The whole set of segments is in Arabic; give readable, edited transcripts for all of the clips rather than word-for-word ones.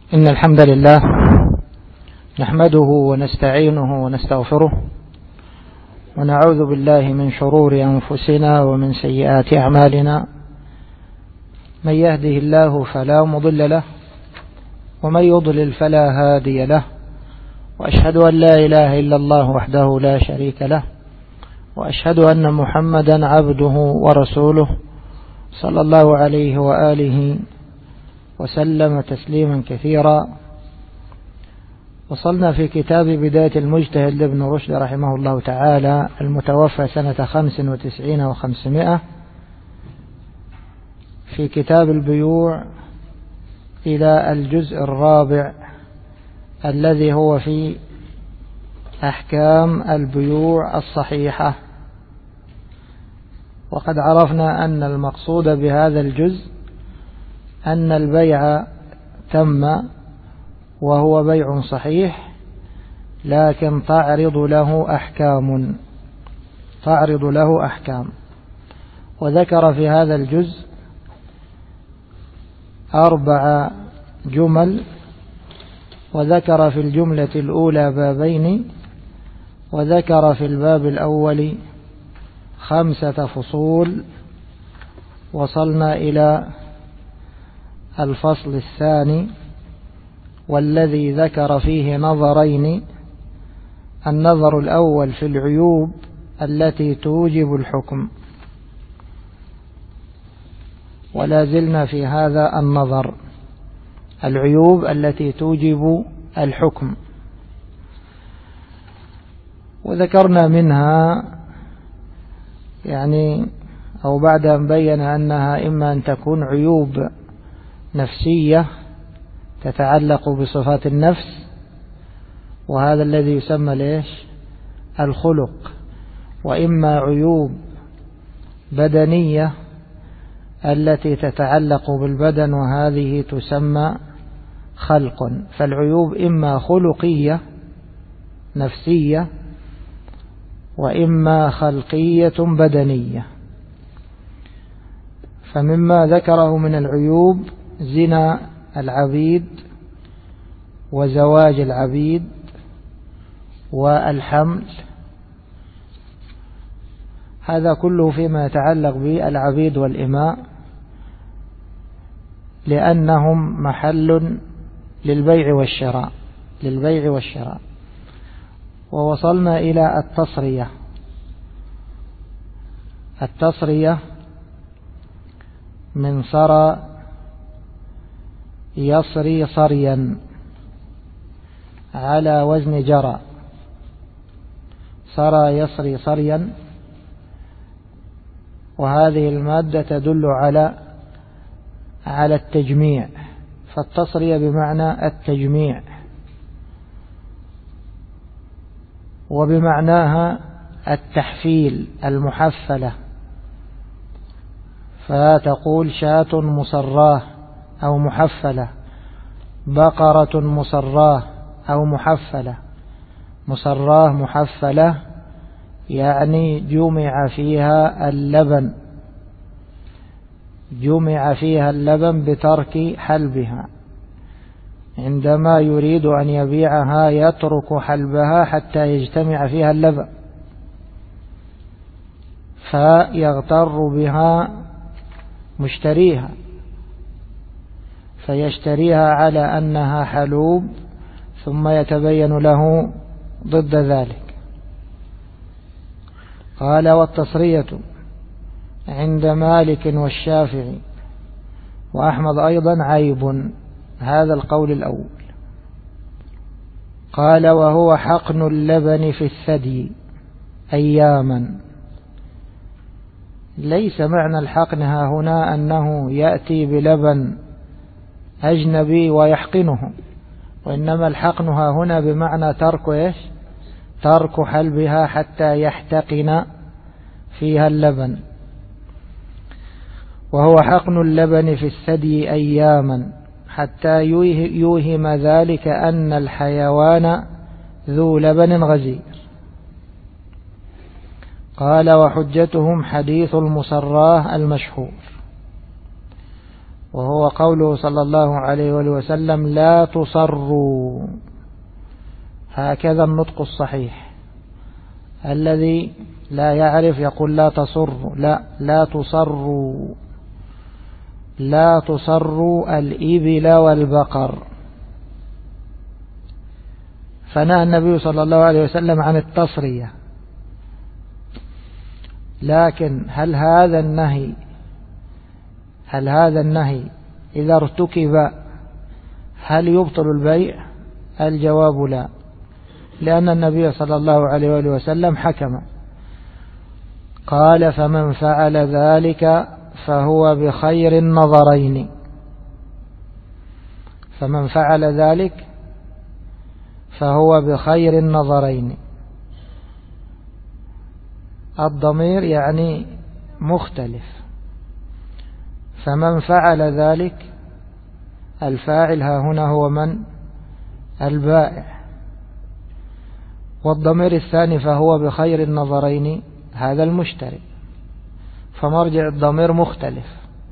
إن الحمد لله نحمده ونستعينه ونستغفره ونعوذ بالله من شرور أنفسنا ومن سيئات أعمالنا. من يهده الله فلا مضل له ومن يضلل فلا هادي له، وأشهد أن لا إله إلا الله وحده لا شريك له، وأشهد أن محمدا عبده ورسوله صلى الله عليه وآله وسلم تسليما كثيرا. وصلنا في كتاب بداية المجتهد لابن رشد رحمه الله تعالى المتوفى سنة 95 و500 في كتاب البيوع إلى الجزء الرابع الذي هو في أحكام البيوع الصحيحة. وقد عرفنا أن المقصود بهذا الجزء أن البيع تم وهو بيع صحيح، لكن تعرض له أحكام. وذكر في هذا الجزء 4 جمل، وذكر في الجملة الأولى بابين، وذكر في الباب الأول 5 فصول. وصلنا إلى الفصل الثاني والذي ذكر فيه نظرين: النظر الأول في العيوب التي توجب الحكم، ولا زلنا في هذا النظر، العيوب التي توجب الحكم. وذكرنا منها أو بعد أن بين أنها إما أن تكون عيوب نفسية تتعلق بصفات النفس، وهذا الذي يسمى الخلق، وإما عيوب بدنية التي تتعلق بالبدن، وهذه تسمى خلق. فالعيوب إما خلقية نفسية، وإما خلقية بدنية. فمما ذكره من العيوب زنا العبيد، وزواج العبيد، والحمل، هذا كله فيما يتعلق بالعبيد والإماء، لأنهم محل للبيع والشراء. ووصلنا إلى التصرية من صرى يصري صريا على وزن جرى. صرى يصري صريا، وهذه المادة تدل على التجميع، فالتصرية بمعنى التجميع، وبمعناها التحفيل المحفلة، فتقول شاة مصراه أو محفلة، بقرة مصراه أو محفلة. مصراه محفلة يعني جمع فيها اللبن بترك حلبها. عندما يريد أن يبيعها يترك حلبها حتى يجتمع فيها اللبن، فيغتر بها مشتريها، فيشتريها على أنها حلوب، ثم يتبين له ضد ذلك. قال: والتصرية عند مالك والشافعي وأحمد أيضا عيب. هذا القول الأول. قال: وهو حقن اللبن في الثدي أياما. ليس معنى الحقن هنا أنه يأتي بلبن أجنبي ويحقنه، وإنما الحقن هنا بمعنى ترك حلبها حتى يحتقن فيها اللبن. وهو حقن اللبن في الثدي أياما حتى يوهم ذلك أن الحيوان ذو لبن غزير. قال: وحجتهم حديث المصراه المشهور. وهو قوله صلى الله عليه وآله وسلم لا تصروا، هكذا النطق الصحيح. الذي لا يعرف يقول لا تصروا، لا تصروا، لا تصروا الإبل والبقر. فنهى النبي صلى الله عليه وسلم عن التصرية. لكن هل هذا النهي إذا ارتكب هل يبطل البيع؟ الجواب لا، لأن النبي صلى الله عليه وآله وسلم حكم قال فمن فعل ذلك فهو بخير النظرين. فمن فعل ذلك فهو بخير النظرين. الضمير يعني مختلف. فمن فعل ذلك الفاعل ها هنا هو من؟ البائع. والضمير الثاني فهو بخير النظرين هذا المشتري، فمرجع الضمير مختلف.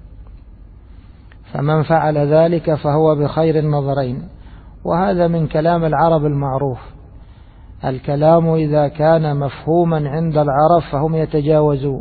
فمن فعل ذلك فهو بخير النظرين، وهذا من كلام العرب المعروف. الكلام إذا كان مفهوما عند العرب فهم يتجاوزون،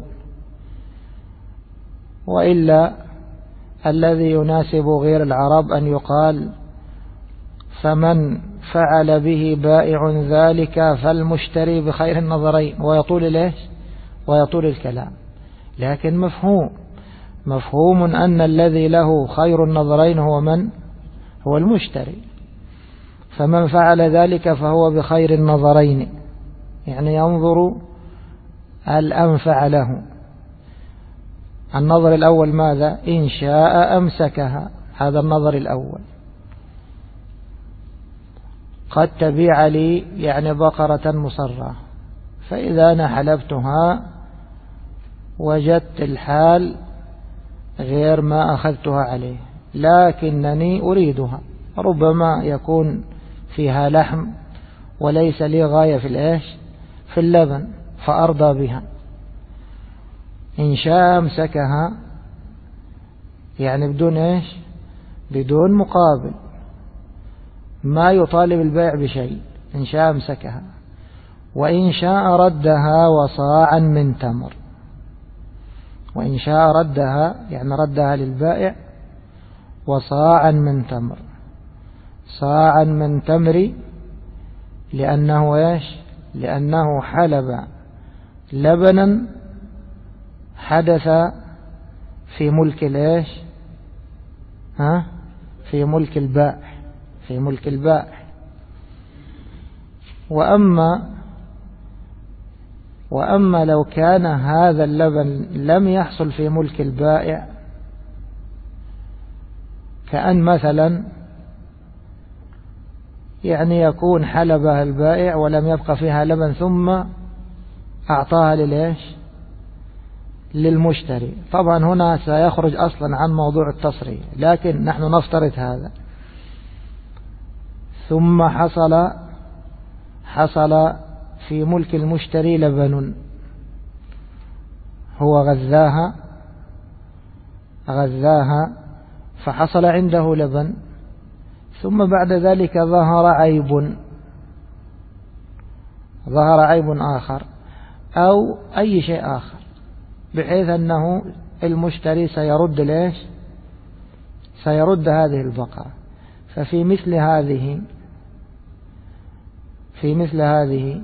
وإلا الذي يناسب غير العرب أن يقال فمن فعل به بائع ذلك فالمشتري بخير النظرين، ويطول الكلام. لكن مفهوم أن الذي له خير النظرين هو من؟ هو المشتري. فمن فعل ذلك فهو بخير النظرين، يعني ينظر الأنفع له. النظر الأول ماذا؟ إن شاء أمسكها، هذا النظر الأول. قد تبيع لي يعني بقرة مصرة، فإذا أنا حلبتها وجدت الحال غير ما أخذتها عليه، لكنني أريدها، ربما يكون فيها لحم وليس لي غاية في اللبن، فأرضى بها. إن شاء أمسكها يعني بدون مقابل، ما يطالب البيع بشيء. إن شاء أمسكها. وإن شاء ردها وصاعا من تمر. وإن شاء ردها يعني ردها للبائع وصاعا من تمر. صاعا من تمر لأنه حلب لبنا حدث في ملك في ملك البائع. وأما لو كان هذا اللبن لم يحصل في ملك البائع، كأن مثلا يعني يكون حلبها البائع ولم يبقى فيها لبن ثم أعطاها للمشتري. طبعا هنا سيخرج أصلا عن موضوع التصريح، لكن نحن نفترض هذا. ثم حصل في ملك المشتري لبن، هو غذاها فحصل عنده لبن، ثم بعد ذلك ظهر عيب آخر أو أي شيء آخر، بحيث أنه المشتري سيرد هذه البقرة. ففي مثل هذه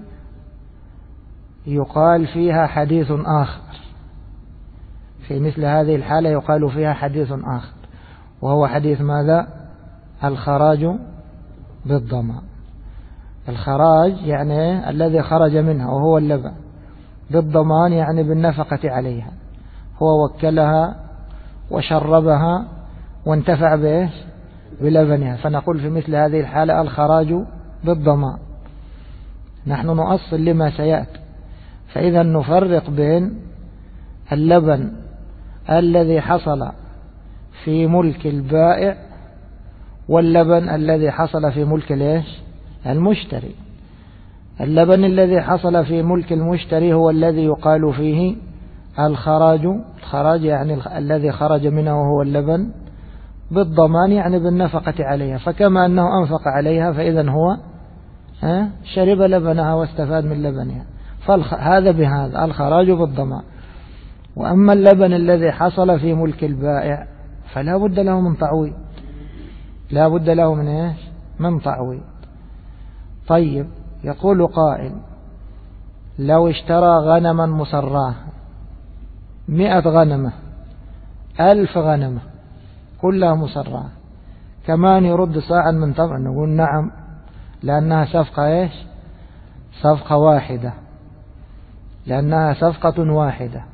يقال فيها حديث آخر. في مثل هذه الحالة يقال فيها حديث آخر، وهو حديث ماذا؟ الخراج بالضمان. الخراج يعني الذي خرج منها وهو اللبن، بالضمان يعني بالنفقة عليها. هو وكلها وشربها وانتفع بلبنها، فنقول في مثل هذه الحالة الخراج بالضمان. نحن نؤصل لما سيأتي. فإذا نفرق بين اللبن الذي حصل في ملك البائع واللبن الذي حصل في ملك المشتري. اللبن الذي حصل في ملك المشتري هو الذي يقال فيه الخراج يعني الذي خرج منه هو اللبن بالضمان يعني بالنفقة عليها، فكما أنه أنفق عليها فإذا هو شرب لبنها واستفاد من لبنها، فهذا بهذا الخراج بالضمان. وأما اللبن الذي حصل في ملك البائع فلا بد له من تعويض، لا بد له من إيش؟ من تعويض. طيب، يقول قائل: لو اشترى غنما مصراه 100 غنمة 1000 غنمة كلها مصراه، كمان يرد صاعا من تمر؟ نقول نعم، لأنها صفقة إيش؟ صفقة واحدة، لأنها صفقة واحدة.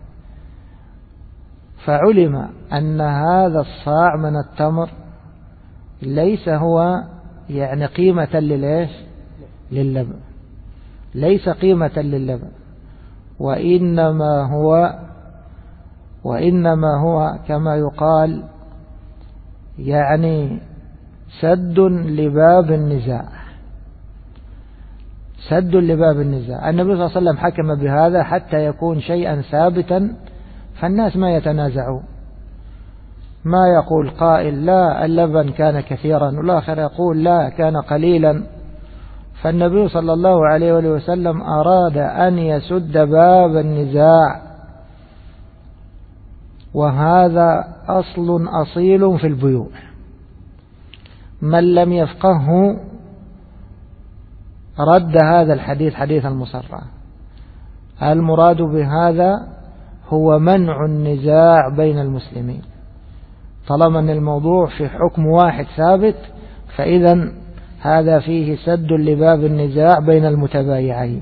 فعلم أن هذا الصاع من التمر ليس هو يعني قيمة للإيش؟ لللبن، ليس قيمة لللبن، وإنما هو كما يقال يعني سد لباب النزاع، سد لباب النزاع. النبي صلى الله عليه وسلم حكم بهذا حتى يكون شيئا ثابتا فالناس ما يتنازعوا، ما يقول قائل لا اللبن كان كثيرا والآخر يقول لا كان قليلا. فالنبي صلى الله عليه وسلم أراد أن يسد باب النزاع، وهذا أصل أصيل في البيوع، من لم يفقهه رد هذا الحديث حديث المصرع. المراد بهذا هو منع النزاع بين المسلمين، طالما أن الموضوع في حكم واحد ثابت فإذا هذا فيه سد لباب النزاع بين المتبايعين.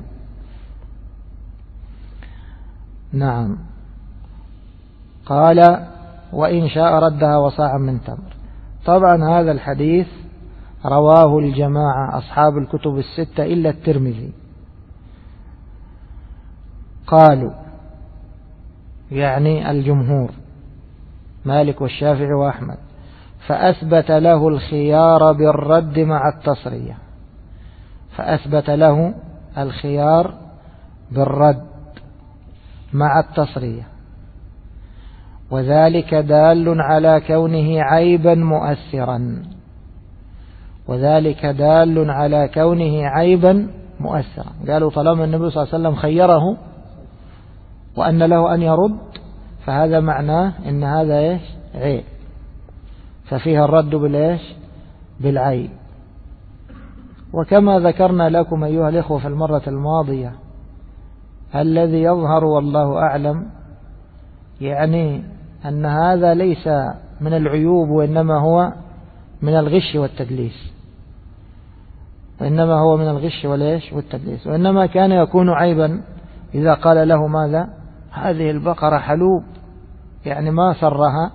نعم. قال: وإن شاء ردها وصاعا من تمر. طبعا هذا الحديث رواه الجماعة أصحاب الكتب الستة إلا الترمذي. قالوا يعني الجمهور مالك والشافعي وأحمد، فأثبت له الخيار بالرد مع التصرية، فأثبت له الخيار بالرد مع التصرية، وذلك دال على كونه عيبا مؤثرا، وذلك دال على كونه عيبا مؤثرا. قالوا طالما النبي صلى الله عليه وسلم خيره وأن له أن يرد فهذا معناه إن هذا إيش؟ عيب، ففيها الرد بالإيش؟ بالعيب. وكما ذكرنا لكم أيها الإخوة في المرة الماضية، الذي يظهر والله أعلم يعني أن هذا ليس من العيوب، وإنما هو من الغش والتدليس، وإنما هو من الغش والتدليس، وإنما كان يكون عيبا إذا قال له ماذا؟ هذه البقرة حلوب، يعني ما سرها،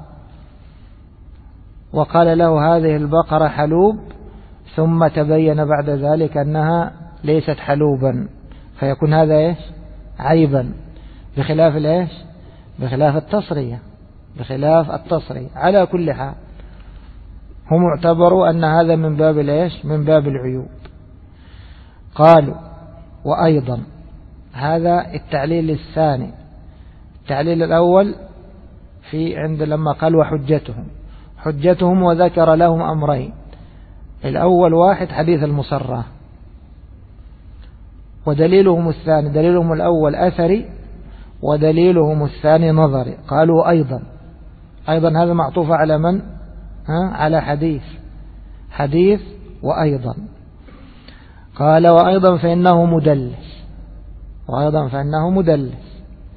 وقال له هذه البقرة حلوب ثم تبين بعد ذلك أنها ليست حلوبا، فيكون هذا إيش؟ عيبا، بخلاف الإيش؟ بخلاف التصرية، بخلاف التصرية. على كل حال هم اعتبروا أن هذا من باب الإيش؟ من باب العيوب. قالوا: وأيضا هذا التعليل الثاني. التعليل الأول في عند لما قال حجتهم وذكر لهم أمرين. الأول واحد حديث المصرة، ودليلهم الثاني، دليلهم الأول أثري ودليلهم الثاني نظري. قالوا أيضا هذا معطوف على من؟ على حديث وأيضا. قال: وأيضا فإنه مدلس،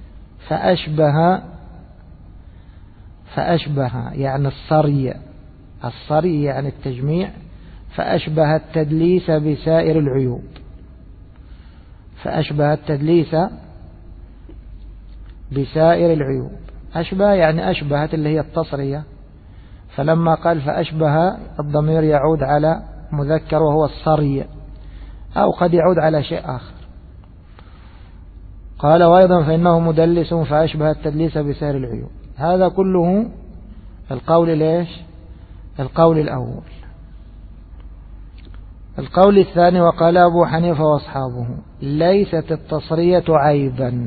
فأشبه يعني الصري يعني التجميع، فأشبه التدليس بسائر العيوب، أشبه يعني أشبهت اللي هي التصرية، فلما قال فأشبه الضمير يعود على مذكر وهو الصري، أو قد يعود على شيء آخر. قال: وأيضا فإنه مدلس فأشبه التدليس بسائر العيوب. هذا كله القول القول الأول. القول الثاني: وقال أبو حنيفة وأصحابه ليست التصرية عيبا،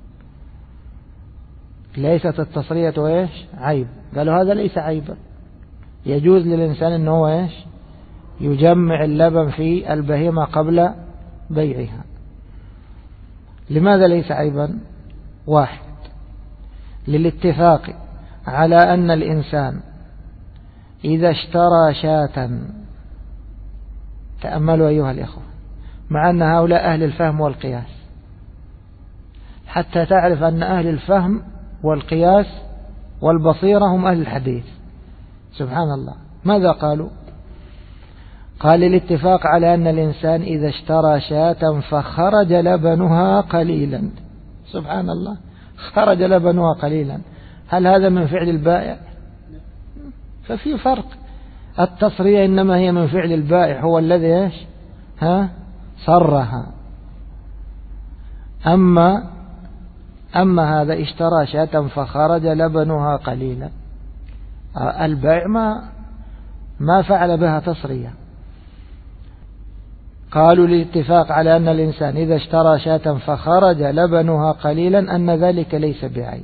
عيب. قالوا هذا ليس عيبا، يجوز للإنسان أنه إيش يجمع اللبن في البهيمة قبل بيعها. لماذا ليس عيبا؟ واحد، للاتفاق على أن الإنسان إذا اشترى شاة، تأملوا أيها الإخوة، مع أن هؤلاء أهل الفهم والقياس، حتى تعرف أن أهل الفهم والقياس والبصيرة هم أهل الحديث. سبحان الله، ماذا قالوا؟ قال الاتفاق على أن الإنسان إذا اشترى شاة فخرج لبنها قليلا، سبحان الله، خرج لبنها قليلا، هل هذا من فعل البائع؟ ففي فرق. التصرية إنما هي من فعل البائع، هو الذي إيش صرها. أما هذا اشترى شاة فخرج لبنها قليلا، البائع ما فعل بها تصرية. قالوا الاتفاق على أن الإنسان إذا اشترى شاة فخرج لبنها قليلا أن ذلك ليس بعيب.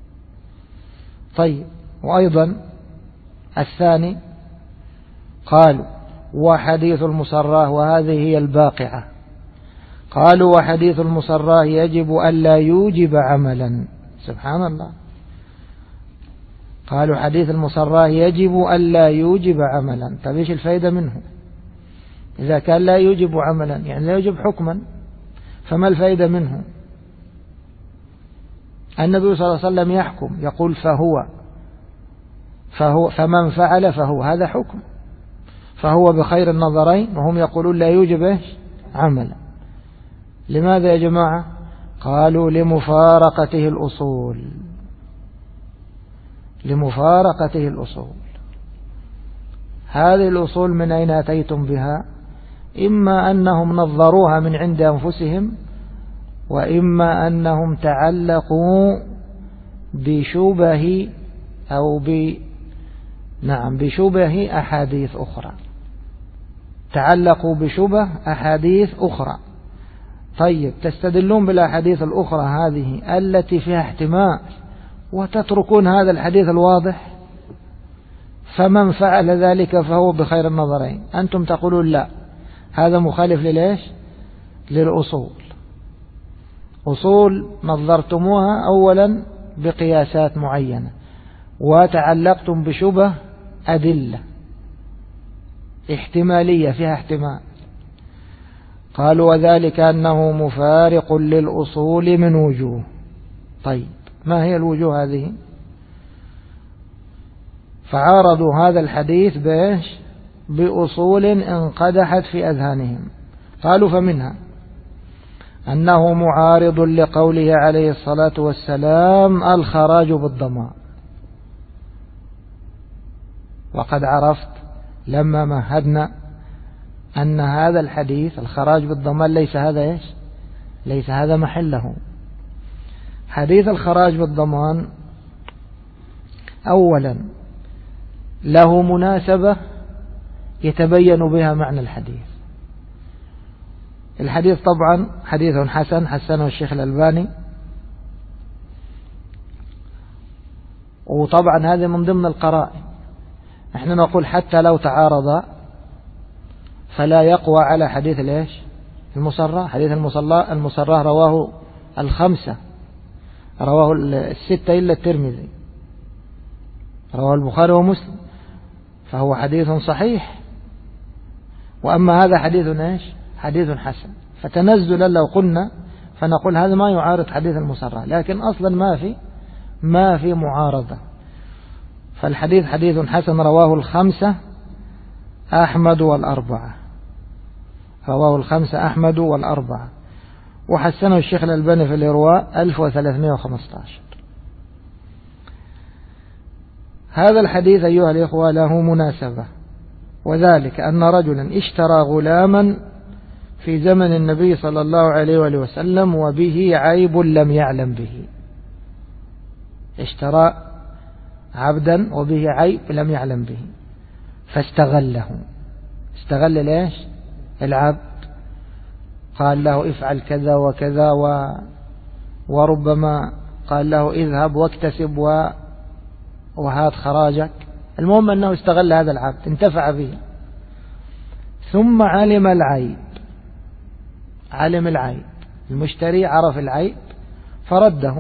طيب، وأيضا الثاني قالوا وحديث المصراه، وهذه هي الباقعة، قالوا وحديث المصراه يجب ألا يوجب عملا. سبحان الله، قالوا حديث المصراه يجب ألا يوجب عملا. طيب ايش الفائدة منه؟ إذا كان لا يوجب عملا يعني لا يوجب حكما، فما الفائدة منه؟ النبي صلى الله عليه وسلم يحكم يقول فمن فعل فهو، هذا حكم، فهو بخير النظرين، وهم يقولون لا يوجب ايش عملا. لماذا يا جماعة؟ قالوا لمفارقته الأصول، لمفارقته الأصول. هذه الأصول من أين أتيتم بها؟ إما أنهم نظروها من عند أنفسهم، وإما أنهم تعلقوا بشبه أو بشبه أحاديث أخرى، تعلقوا بشبه أحاديث أخرى. طيب، تستدلون بالأحاديث الأخرى هذه التي فيها احتمال وتتركون هذا الحديث الواضح، فمن فعل ذلك فهو بخير النظرين. أنتم تقولون لا، هذا مخالف لليش؟ للأصول. أصول نظرتموها أولا بقياسات معينة، وتعلقتم بشبه أدلة احتمالية فيها احتمال. قالوا وذلك أنه مفارق للأصول من وجوه. طيب، ما هي الوجوه هذه؟ فعارضوا هذا الحديث بإيش؟ بأصول انقدحت في أذهانهم. قالوا فمنها أنه معارض لقوله عليه الصلاة والسلام الخراج بالضمان. وقد عرفت لما مهدنا أن هذا الحديث الخراج بالضمان ليس هذا محله. حديث الخراج بالضمان أولا له مناسبة يتبين بها معنى الحديث. الحديث طبعا حديث حسن، حسنه الشيخ الألباني، وطبعا هذا من ضمن القرائن. نحن نقول حتى لو تعارض فلا يقوى على حديث الايش؟ المصرى. حديث المصرى رواه الخمسة، رواه الستة إلا الترمذي، رواه البخاري ومسلم، فهو حديث صحيح. وأما هذا حديث ايش؟ حديث حسن. فتنزلا لو قلنا فنقول هذا ما يعارض حديث المصرى، لكن أصلا ما في معارضة. فالحديث حديث حسن رواه الخمسة أحمد والأربعة، رواه الخمسة أحمد والأربعة، وحسنه الشيخ الألباني في الإرواء 1315. هذا الحديث أيها الإخوة له مناسبة، وذلك أن رجلا اشترى غلاما في زمن النبي صلى الله عليه وآله وسلم وبه عيب لم يعلم به. اشترى عبدا وبه عيب لم يعلم به، فاستغله. استغل ليش؟ العبد، قال له افعل كذا وكذا، وربما قال له اذهب واكتسب وهات خراجك المهم أنه استغل هذا العبد انتفع به. ثم علم العيب، المشتري عرف العيب فرده،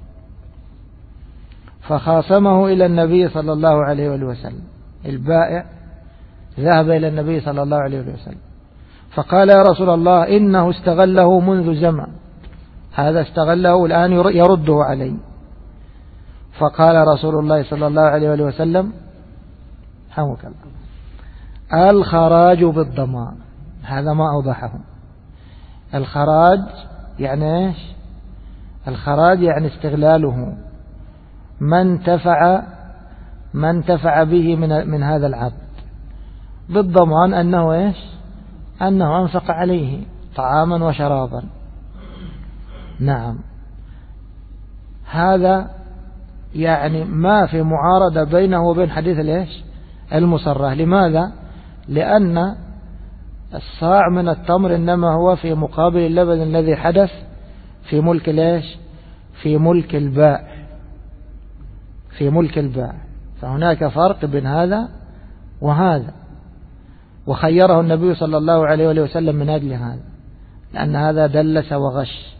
فخاصمه إلى النبي صلى الله عليه وسلم. البائع ذهب إلى النبي صلى الله عليه وسلم فقال: يا رسول الله، إنه استغله منذ زمن، هذا استغله الآن يرده علي. فقال رسول الله صلى الله عليه وسلم: حمك الله، الخراج بالضمان. هذا ما أوضحه. الخراج يعني إيش؟ الخراج يعني استغلاله، ما انتفع به من هذا العبد، بالضمان أنه إيش؟ أنه أنفق عليه طعاما وشرابا. نعم، هذا يعني ما في معارضة بينه وبين حديث الإيش؟ المصرة. لماذا؟ لأن الصاع من التمر إنما هو في مقابل اللبن الذي حدث في ملك الإيش؟ في ملك البائع. فهناك فرق بين هذا وهذا، وخيره النبي صلى الله عليه وسلم من أجل هذا، لأن هذا دلس وغش.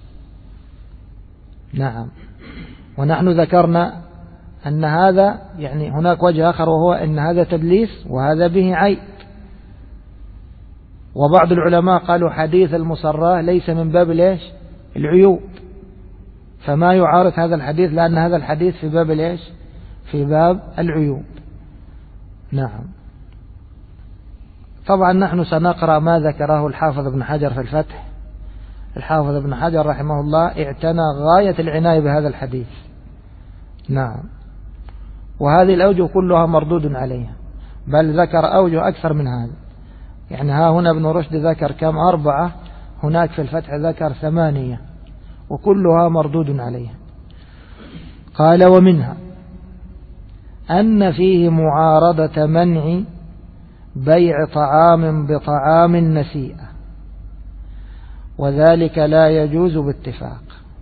نعم، ونحن ذكرنا أن هذا يعني هناك وجه آخر، وهو أن هذا تدليس وهذا به عيب. وبعض العلماء قالوا حديث المصرة ليس من باب الإيش؟ العيوب، فما يعارض هذا الحديث، لأن هذا الحديث في باب الإيش؟ في باب العيوب. نعم. طبعا نحن سنقرأ ما ذكره الحافظ ابن حجر في الفتح. الحافظ ابن حجر رحمه الله اعتنى غاية العناية بهذا الحديث. نعم، وهذه الأوجه كلها مردود عليها، بل ذكر أوجه أكثر من هذا. يعني ها هنا ابن رشد ذكر كم؟ 4، هناك في الفتح ذكر 8، وكلها مردود عليها. قال: ومنها أن فيه معارضة منع بيع طعام بطعام نسيئة، وذلك لا يجوز باتفاق.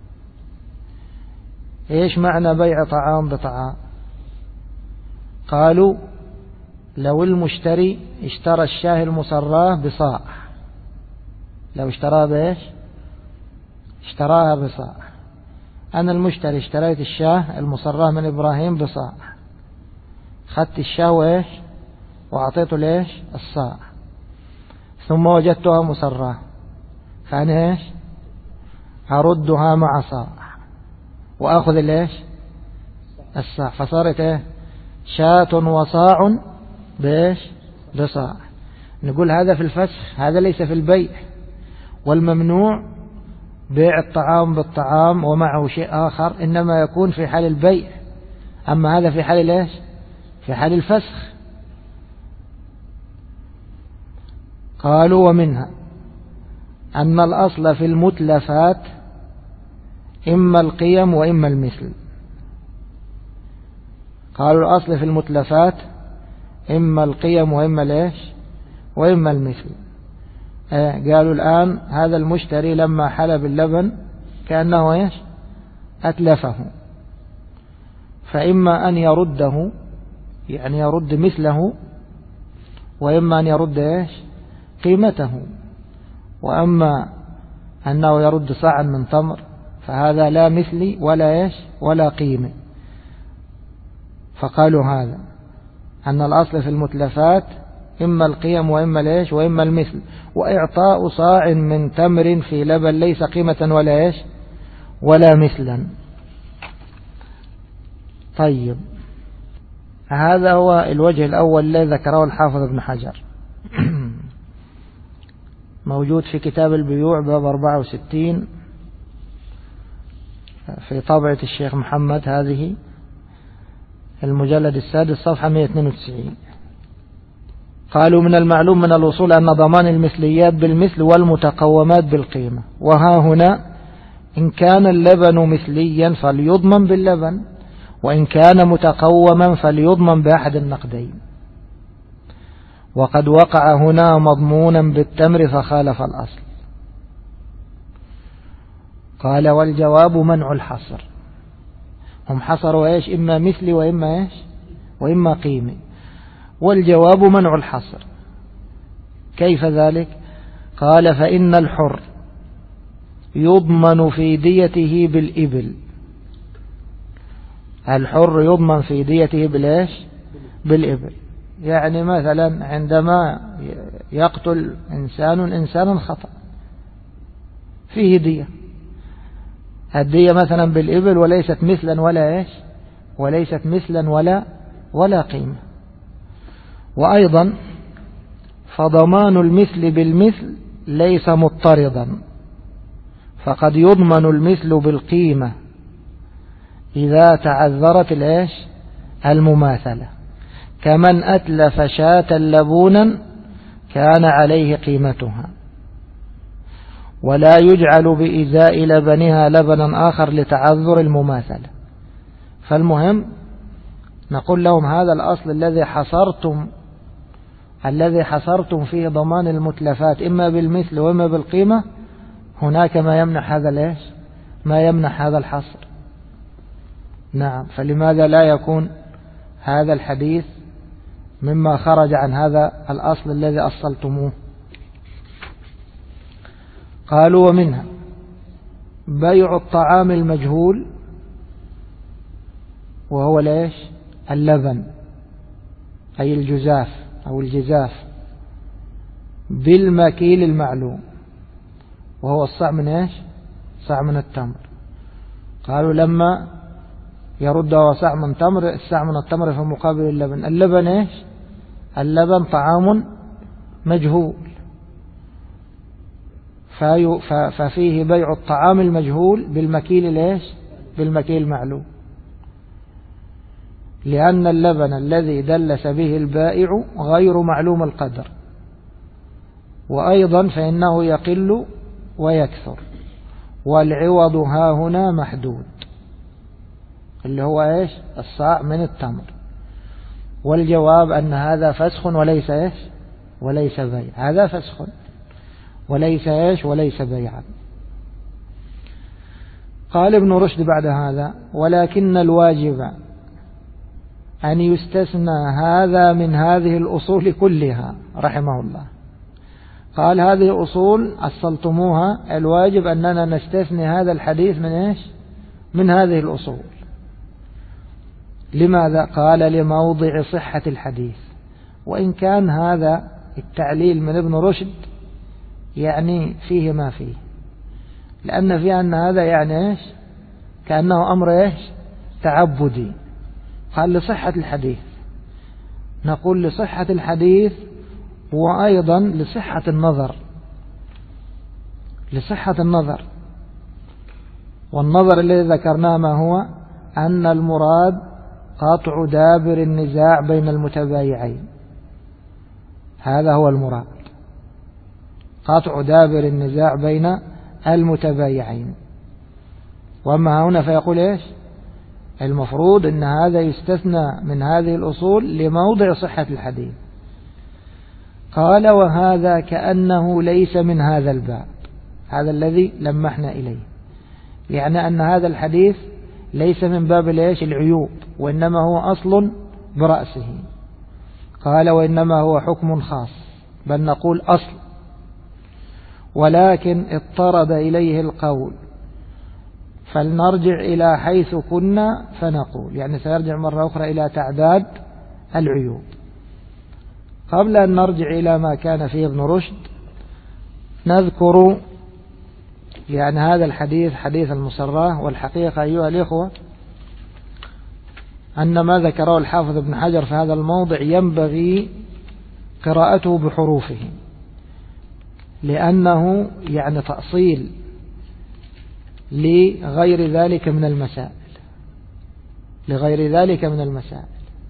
إيش معنى بيع طعام بطعام؟ قالوا: لو المشتري اشترى الشاه المصراه بصاع، لو اشتراها بإيش؟ اشتراها بصاع. أنا المشتري اشتريت الشاه المصراه من إبراهيم بصاع، خدت الشاه وإيش؟ وأعطيته ليش؟ الصاع، ثم وجدتها مصراه، فأنا إيش؟ أردها مع صاع وأخذ ليش؟ الصاع، فصارت إيه؟ شاة وصاع بإيش؟ بصاع. نقول هذا في الفسخ، هذا ليس في البيع. والممنوع بيع الطعام بالطعام ومعه شيء آخر، إنما يكون في حال البيع، أما هذا في حال ليش؟ في حال الفسخ. قالوا: ومنها أن الأصل في المتلفات إما القيم وإما المثل. قالوا الأصل في المتلفات إما القيم وإما ليش؟ وإما المثل. قالوا الآن هذا المشتري لما حلب اللبن كأنه إيش؟ أتلفه، فإما أن يرده، يعني يرد مثله، وإما أن يرد إيش؟ قيمته. وأما أنه يرد صاعا من تمر فهذا لا مثلي ولا إيش؟ ولا قيمة. فقالوا هذا أن الأصل في المتلفات إما القيم وإما ليش؟ وإما المثل، وإعطاء صاع من تمر في لبن ليس قيمة ولا إيش؟ ولا مثلا. طيب، هذا هو الوجه الأول الذي ذكره الحافظ ابن حجر، موجود في كتاب البيوع باب 64 في طبعة الشيخ محمد، هذه المجلد السادس صفحة 192. قالوا: من المعلوم من الوصول أن ضمان المثليات بالمثل والمتقومات بالقيمة. وها هنا إن كان اللبن مثليا فليضمن باللبن، وإن كان متقوما فليضمن بأحد النقدين. وقد وقع هنا مضمونا بالتمر فخالف الأصل. قال: والجواب منع الحصر. هم حصروا إيش؟ إما مثلي وإما إيش؟ وإما قيمة. والجواب منع الحصر. كيف ذلك؟ قال فإن الحر يضمن في ديته بالإبل. الحر يضمن في ديته بالإيش؟ بالإبل. يعني مثلا عندما يقتل إنسانا خطأ فيه دية، الدية مثلا بالإبل وليست مثلا ولا إيش؟ وليست مثلا ولا قيمة. وأيضا فضمان المثل بالمثل ليس مضطردا، فقد يضمن المثل بالقيمة إذا تعذرت الإيش؟ المماثلة، كمن أتلف شاة لبونا كان عليه قيمتها، ولا يجعل بإزاء لبنها لبنا آخر لتعذر المماثلة. فالمهم نقول لهم هذا الأصل الذي حصرتم فيه ضمان المتلفات إما بالمثل وإما بالقيمة، هناك ما يمنع هذا الإيش؟ ما يمنع هذا الحصر. نعم. فلماذا لا يكون هذا الحديث مما خرج عن هذا الأصل الذي أصلتموه؟ قالوا ومنها بيع الطعام المجهول وهو ليش؟ اللبن أي الجزاف أو الجزاف بالمكيل المعلوم، وهو الصاع من إيش؟ صاع من التمر. قالوا لما يرد هو صاع من تمر، الصاع من التمر في مقابل اللبن. اللبن إيش؟ اللبن طعام مجهول، ففيه بيع الطعام المجهول بالمكيل ليش؟ بالمكيل المعلوم، لأن اللبن الذي دلس به البائع غير معلوم القدر، وأيضا فإنه يقل ويكثر، والعوض ها هنا محدود اللي هو إيش؟ الصاع من التمر. والجواب أن هذا فسخ وليس إيش؟ وليس بيع. هذا فسخ وليس إيش؟ وليس بيعا. قال ابن رشد بعد هذا ولكن الواجب أن يستثنى هذا من هذه الأصول كلها رحمه الله. قال هذه أصول أصلتموها، الواجب أننا نستثني هذا الحديث من إيش؟ من هذه الأصول. لماذا؟ قال لموضع صحة الحديث، وإن كان هذا التعليل من ابن رشد يعني فيه ما فيه، لأن فيه أن هذا يعني إيش؟ كأنه أمر إيش؟ تعبدي. قال لصحة الحديث، نقول لصحة الحديث وأيضا لصحة النظر، لصحة النظر. والنظر الذي ذكرناه ما هو؟ أن المراد قطع دابر النزاع بين المتبايعين، هذا هو المراد، قطع دابر النزاع بين المتبايعين. وأما هنا فيقول إيش؟ المفروض أن هذا يستثنى من هذه الأصول لموضع صحة الحديث. قال وهذا كأنه ليس من هذا الباب، هذا الذي لمحنا إليه، يعني أن هذا الحديث ليس من باب العيوب، وإنما هو أصل برأسه. قال وإنما هو حكم خاص، بل نقول أصل، ولكن اضطرد إليه القول، فلنرجع إلى حيث كنا فنقول، يعني سيرجع مرة أخرى إلى تعداد العيوب. قبل أن نرجع إلى ما كان فيه ابن رشد نذكر يعني هذا الحديث حديث المسراه. والحقيقة أيها الإخوة أن ما ذكره الحافظ ابن حجر في هذا الموضع ينبغي قراءته بحروفه، لأنه يعني تأصيل لغير ذلك من المسائل، لغير ذلك من المسائل.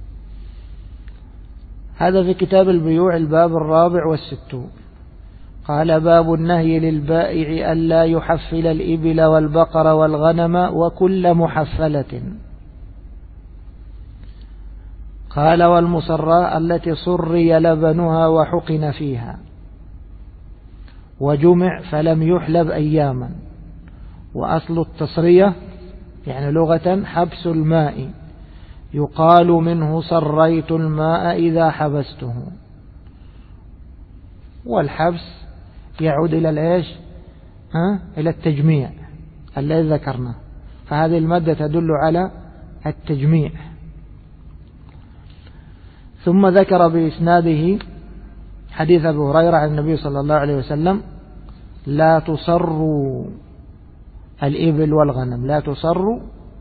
هذا في كتاب البيوع الباب 64. قال باب النهي للبائع ألا يحفل الإبل والبقر والغنم وكل محفلة. قال والمصراء التي صري لبنها وحقن فيها وجمع فلم يحلب أياما. وأصل التصرية يعني لغة حبس الماء يقال منه صريت الماء إذا حبسته. والحبس يعود إلى الإيش؟ إلى التجميع الذي ذكرناه، فهذه المادة تدل على التجميع. ثم ذكر بإسناده حديث أبي هريرة عن النبي صلى الله عليه وسلم: لا تصروا الإبل والغنم، لا تصروا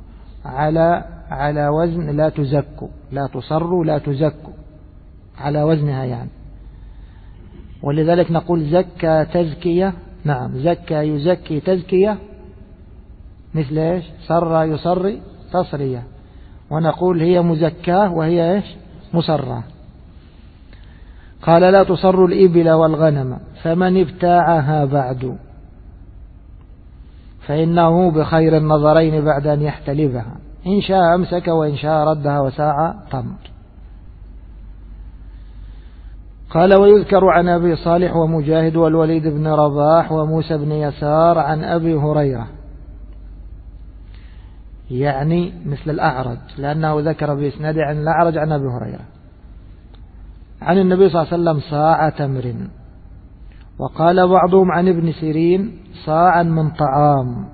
على وزن لا تزكوا، لا تصروا لا تزكوا على وزنها يعني. ولذلك نقول زكى تزكية، نعم زكى يزكي تزكية، مثل إيش؟ سر يصري تصرية. ونقول هي مزكاة وهي إيش؟ مسرة. قال: لا تصر الإبل والغنم، فمن ابتاعها بعد فإنه بخير النظرين بعد أن يحتلبها، إن شاء أمسك وإن شاء ردها وساع تمر. قال: ويذكر عن أبي صالح ومجاهد والوليد بن رباح وموسى بن يسار عن أبي هريرة، يعني مثل الأعرج، لأنه ذكر بإسناد عن الأعرج عن أبي هريرة عن النبي صلى الله عليه وسلم صاع تمر. وقال بعضهم عن ابن سيرين صاعا من طعام،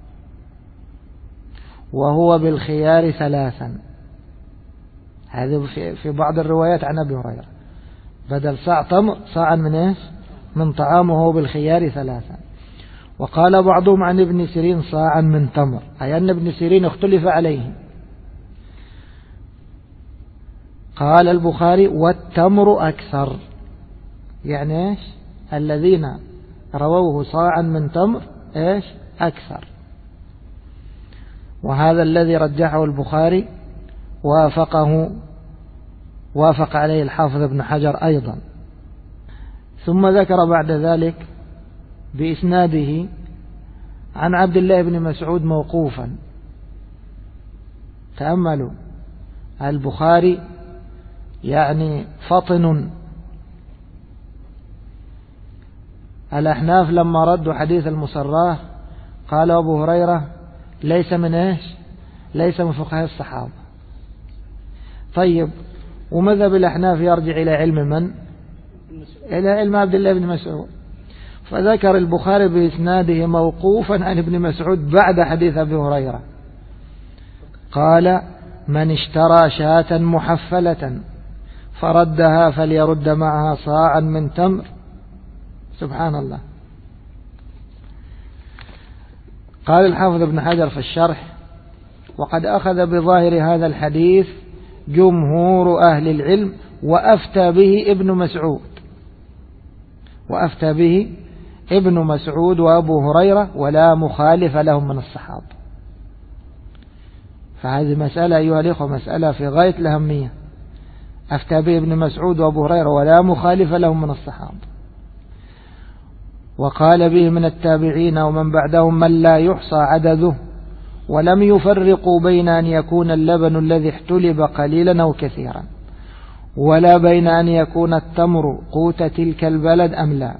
وهو بالخيار 3. هذا في بعض الروايات عن أبي هريرة، بدل صاع تمر صاعا من إيش؟ من طعام، وهو بالخيار 3. وقال بعضهم عن ابن سيرين صاعا من تمر، أي أن ابن سيرين اختلف عليه. قال البخاري: والتمر أكثر، يعني إيش؟ الذين رووه صاعا من تمر إيش؟ أكثر. وهذا الذي رجحه البخاري وافق عليه الحافظ ابن حجر أيضا. ثم ذكر بعد ذلك بإسناده عن عبد الله بن مسعود موقوفا. تأملوا، البخاري يعني فطن. الأحناف لما ردوا حديث المصراه قال أبو هريرة ليس من إيش؟ ليس من فقهاء الصحابة. طيب، ومذهب الأحناف يرجع إلى علم من؟ إلى علم عبد الله بن مسعود. فذكر البخاري بإسناده موقوفا عن ابن مسعود بعد حديث أبي هريرة، قال: من اشترى شاة محفلة فردها فليرد معها صاعا من تمر. سبحان الله. قال الحافظ ابن حجر في الشرح: وقد أخذ بظاهر هذا الحديث جمهور أهل العلم، وأفتى به ابن مسعود وأبو هريرة، ولا مخالف لهم من الصحابة. فهذه مسألة أيها الإخوة، مسألة في غاية الأهمية. أفتى به ابن مسعود وأبو هريرة ولا مخالف لهم من الصحابة. وقال به من التابعين ومن بعدهم من لا يحصى عدده، ولم يفرقوا بين أن يكون اللبن الذي احتلب قليلا أو كثيرا، ولا بين أن يكون التمر قوت تلك البلد أم لا.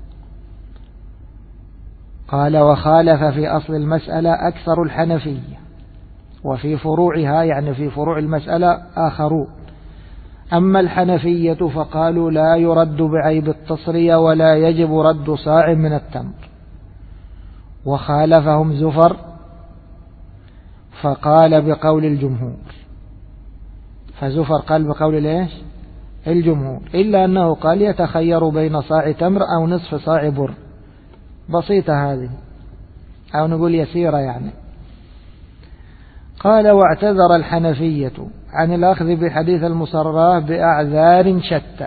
قال: وخالف في أصل المسألة أكثر الحنفية، وفي فروعها يعني في فروع المسألة آخرون. أما الحنفية فقالوا لا يرد بعيب التصرية ولا يجب رد صاع من التمر. وخالفهم زفر فقال بقول الجمهور، فزفر قال بقول ليش؟ الجمهور، إلا أنه قال يتخير بين صاع تمر أو نصف صاع بر. بسيطة هذه، أو نقول يسيرة يعني. قال: واعتذر الحنفية عن الأخذ بحديث المصراه بأعذار شتى.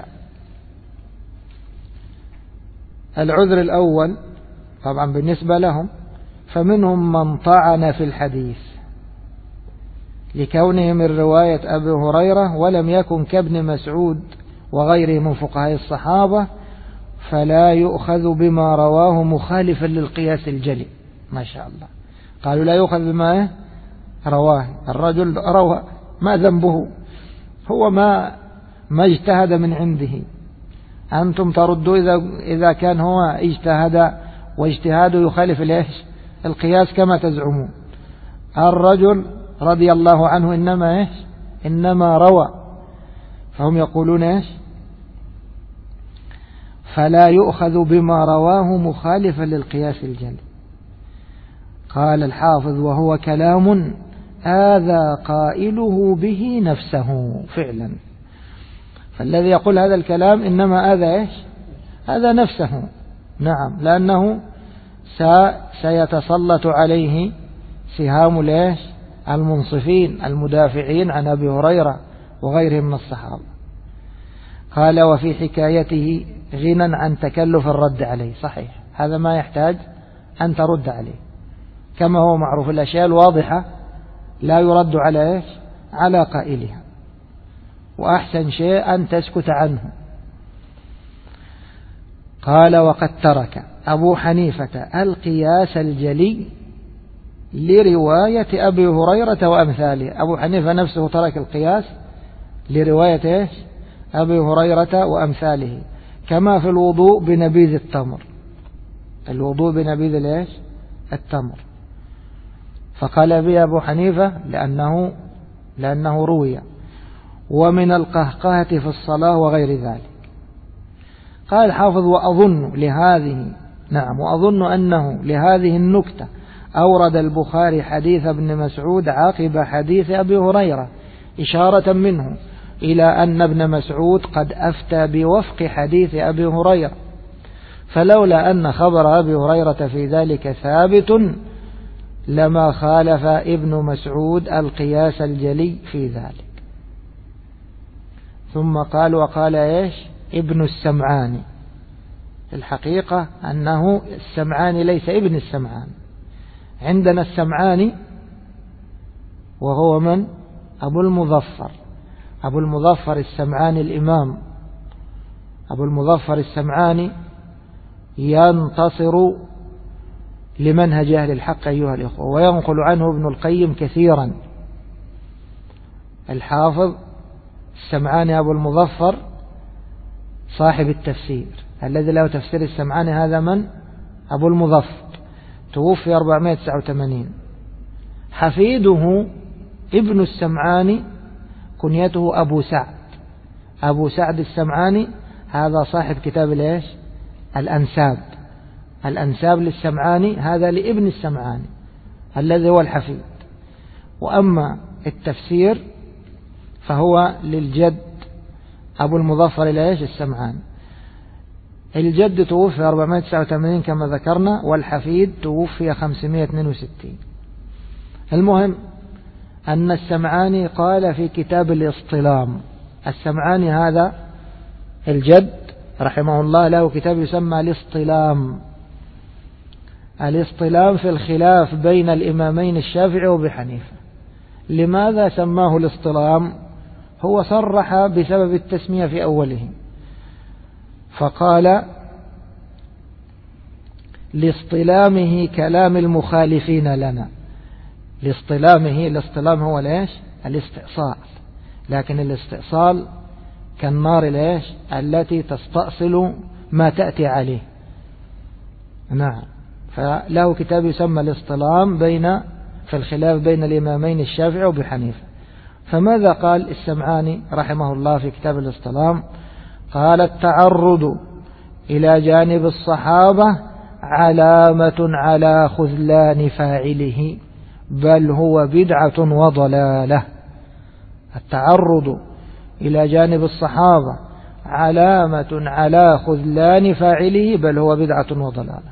العذر الأول طبعا بالنسبة لهم، فمنهم من طعن في الحديث لكونه من رواية أبي هريرة ولم يكن كابن مسعود وغيره من فقهاء الصحابة، فلا يؤخذ بما رواه مخالفا للقياس الجلي. ما شاء الله، قالوا لا يؤخذ بما رواه. الرجل روى، ما ذنبه؟ هو ما اجتهد من عنده. أنتم تردوا إذا كان هو اجتهد واجتهاده يخالف القياس كما تزعمون. الرجل رضي الله عنه إنما إنما روى، فهم يقولون إيش؟ فلا يؤخذ بما رواه مخالفا للقياس الجلي. قال الحافظ وهو كلام آذى قائله به نفسه فعلا. فالذي يقول هذا الكلام إنما آذى إيش؟ هذا نفسه. نعم، لأنه سيتسلط عليه سهام الإيش؟ المنصفين المدافعين عن أبي هريرة وغيرهم من الصحابة. قال وفي حكايته غنى عن تكلف الرد عليه. صحيح، هذا ما يحتاج أن ترد عليه، كما هو معروف الأشياء الواضحة لا يرد على إيش؟ على قائلها، وأحسن شيء أن تسكت عنه. قال وقد ترك أبو حنيفة القياس الجلي لرواية أبي هريرة وأمثاله. أبو حنيفة نفسه ترك القياس لرواية إيش؟ أبي هريرة وأمثاله، كما في الوضوء بنبيذ التمر. الوضوء بنبيذ الإيش؟ التمر. فقال به أبو حنيفة لأنه روي. ومن القهقهة في الصلاة وغير ذلك. قال الحافظ وأظن أنه لهذه النكتة أورد البخاري حديث ابن مسعود عقب حديث أبي هريرة، إشارة منه إلى أن ابن مسعود قد أفتى بوفق حديث أبي هريرة، فلولا أن خبر أبي هريرة في ذلك ثابت لما خالف ابن مسعود القياس الجلي في ذلك. ثم قال وقال إيش؟ ابن السمعاني. الحقيقة أنه السمعاني ليس ابن السمعاني، عندنا السمعاني وهو من؟ أبو المظفر. أبو المظفر السمعاني الإمام أبو المظفر السمعاني ينتصر لمنهج أهل الحق أيها الإخوة، وينقل عنه ابن القيم كثيرا. الحافظ السمعاني أبو المظفر صاحب التفسير الذي له تفسير السمعاني، هذا من؟ أبو المظفر، توفي 489. حفيده ابن السمعاني كنيته أبو سعد. أبو سعد السمعاني هذا صاحب كتاب الإيش؟ الأنساب للسمعاني، هذا لابن السمعاني الذي هو الحفيد. وأما التفسير فهو للجد أبو المظفر الإيش؟ السمعاني. الجد توفي 489 كما ذكرنا، والحفيد توفي 562. المهم أن السمعاني قال في كتاب الاصطلام. السمعاني هذا الجد رحمه الله له كتاب يسمى الاصطلام. الاصطلام في الخلاف بين الإمامين الشافعي وأبي حنيفة. لماذا سماه الاصطلام؟ هو صرح بسبب التسمية في أوله، فقال لاصطلامه كلام المخالفين لنا. الاصطلام هو ليش؟ الاستئصال، لكن الاستئصال كالنار ليش؟ التي تستأصل ما تأتي عليه. نعم، فله كتاب يسمى الاصطلام في الخلاف بين الإمامين الشافعي وأبي حنيفة. فماذا قال السمعاني رحمه الله في كتاب الاصطلام؟ قال التعرض إلى جانب الصحابة علامة على خذلان فاعله، بل هو بدعة وضلالة. التعرض إلى جانب الصحابة علامة على خذلان فاعله، بل هو بدعة وضلالة.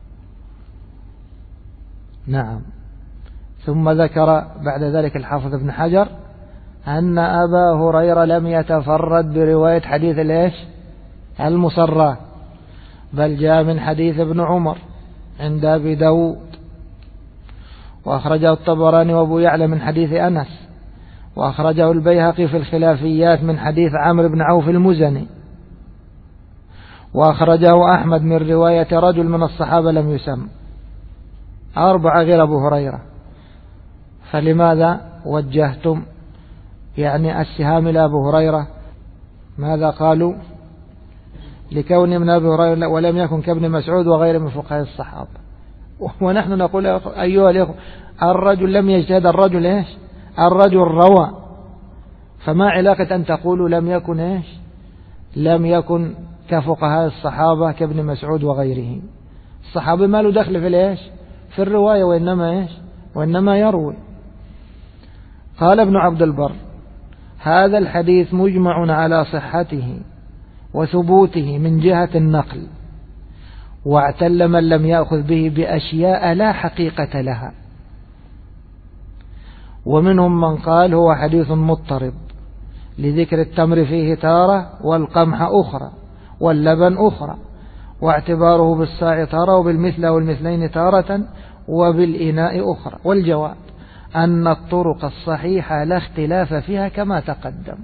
نعم. ثم ذكر بعد ذلك الحافظ ابن حجر أن أبا هريرة لم يتفرد برواية حديث الإيش؟ المصرى، بل جاء من حديث ابن عمر عند أبي داود، وأخرجه الطبراني وأبو يعلى من حديث أنس، وأخرجه البيهقي في الخلافيات من حديث عمرو بن عوف المزني، وأخرجه أحمد من رواية رجل من الصحابة لم يسم. 4 غير أبو هريرة. فلماذا وجهتم السهام إلى أبو هريرة؟ ماذا قالوا؟ لكون من أبي هريرة ولم يكن كابن مسعود وغيره من فقهاء الصحابة. ونحن نقول أيها الأخوة، الرجل لم يجتهد، الرجل إيش؟ الرجل روى. فما علاقة أن تقولوا لم يكن إيش؟ لم يكن كفقهاء الصحابة كابن مسعود وغيره. الصحابي ما له دخل في الإيش؟ في الرواية، وإنما إيش؟ وإنما يروي. قال ابن عبد البر: هذا الحديث مجمع على صحته وثبوته من جهة النقل، واعتل من لم يأخذ به بأشياء لا حقيقة لها. ومنهم من قال هو حديث مضطرب لذكر التمر فيه تارة والقمح أخرى واللبن أخرى، واعتباره بالساع تارة وبالمثل والمثلين تارة وبالإناء أخرى. والجواب أن الطرق الصحيحة لا اختلاف فيها كما تقدم.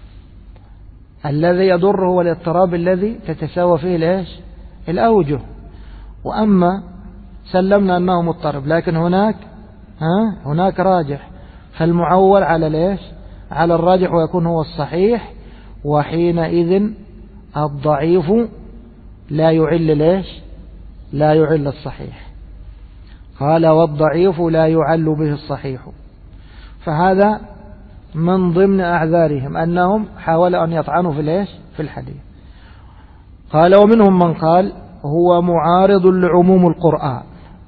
الذي يضره هو الاضطراب الذي تتساوى فيه الإيش؟ الأوجه. وأما سلمنا أنه مضطرب، لكن هناك راجح، فالمعول على الإيش؟ على الراجح ويكون هو الصحيح، وحينئذ الضعيف لا يعل الإيش؟ لا يعل الصحيح. قال: والضعيف لا يعل به الصحيح. فهذا من ضمن أعذارهم أنهم حاولوا أن يطعنوا في الإيش؟ في الحديث. قال: ومنهم من قال هو معارض لعموم القرآن.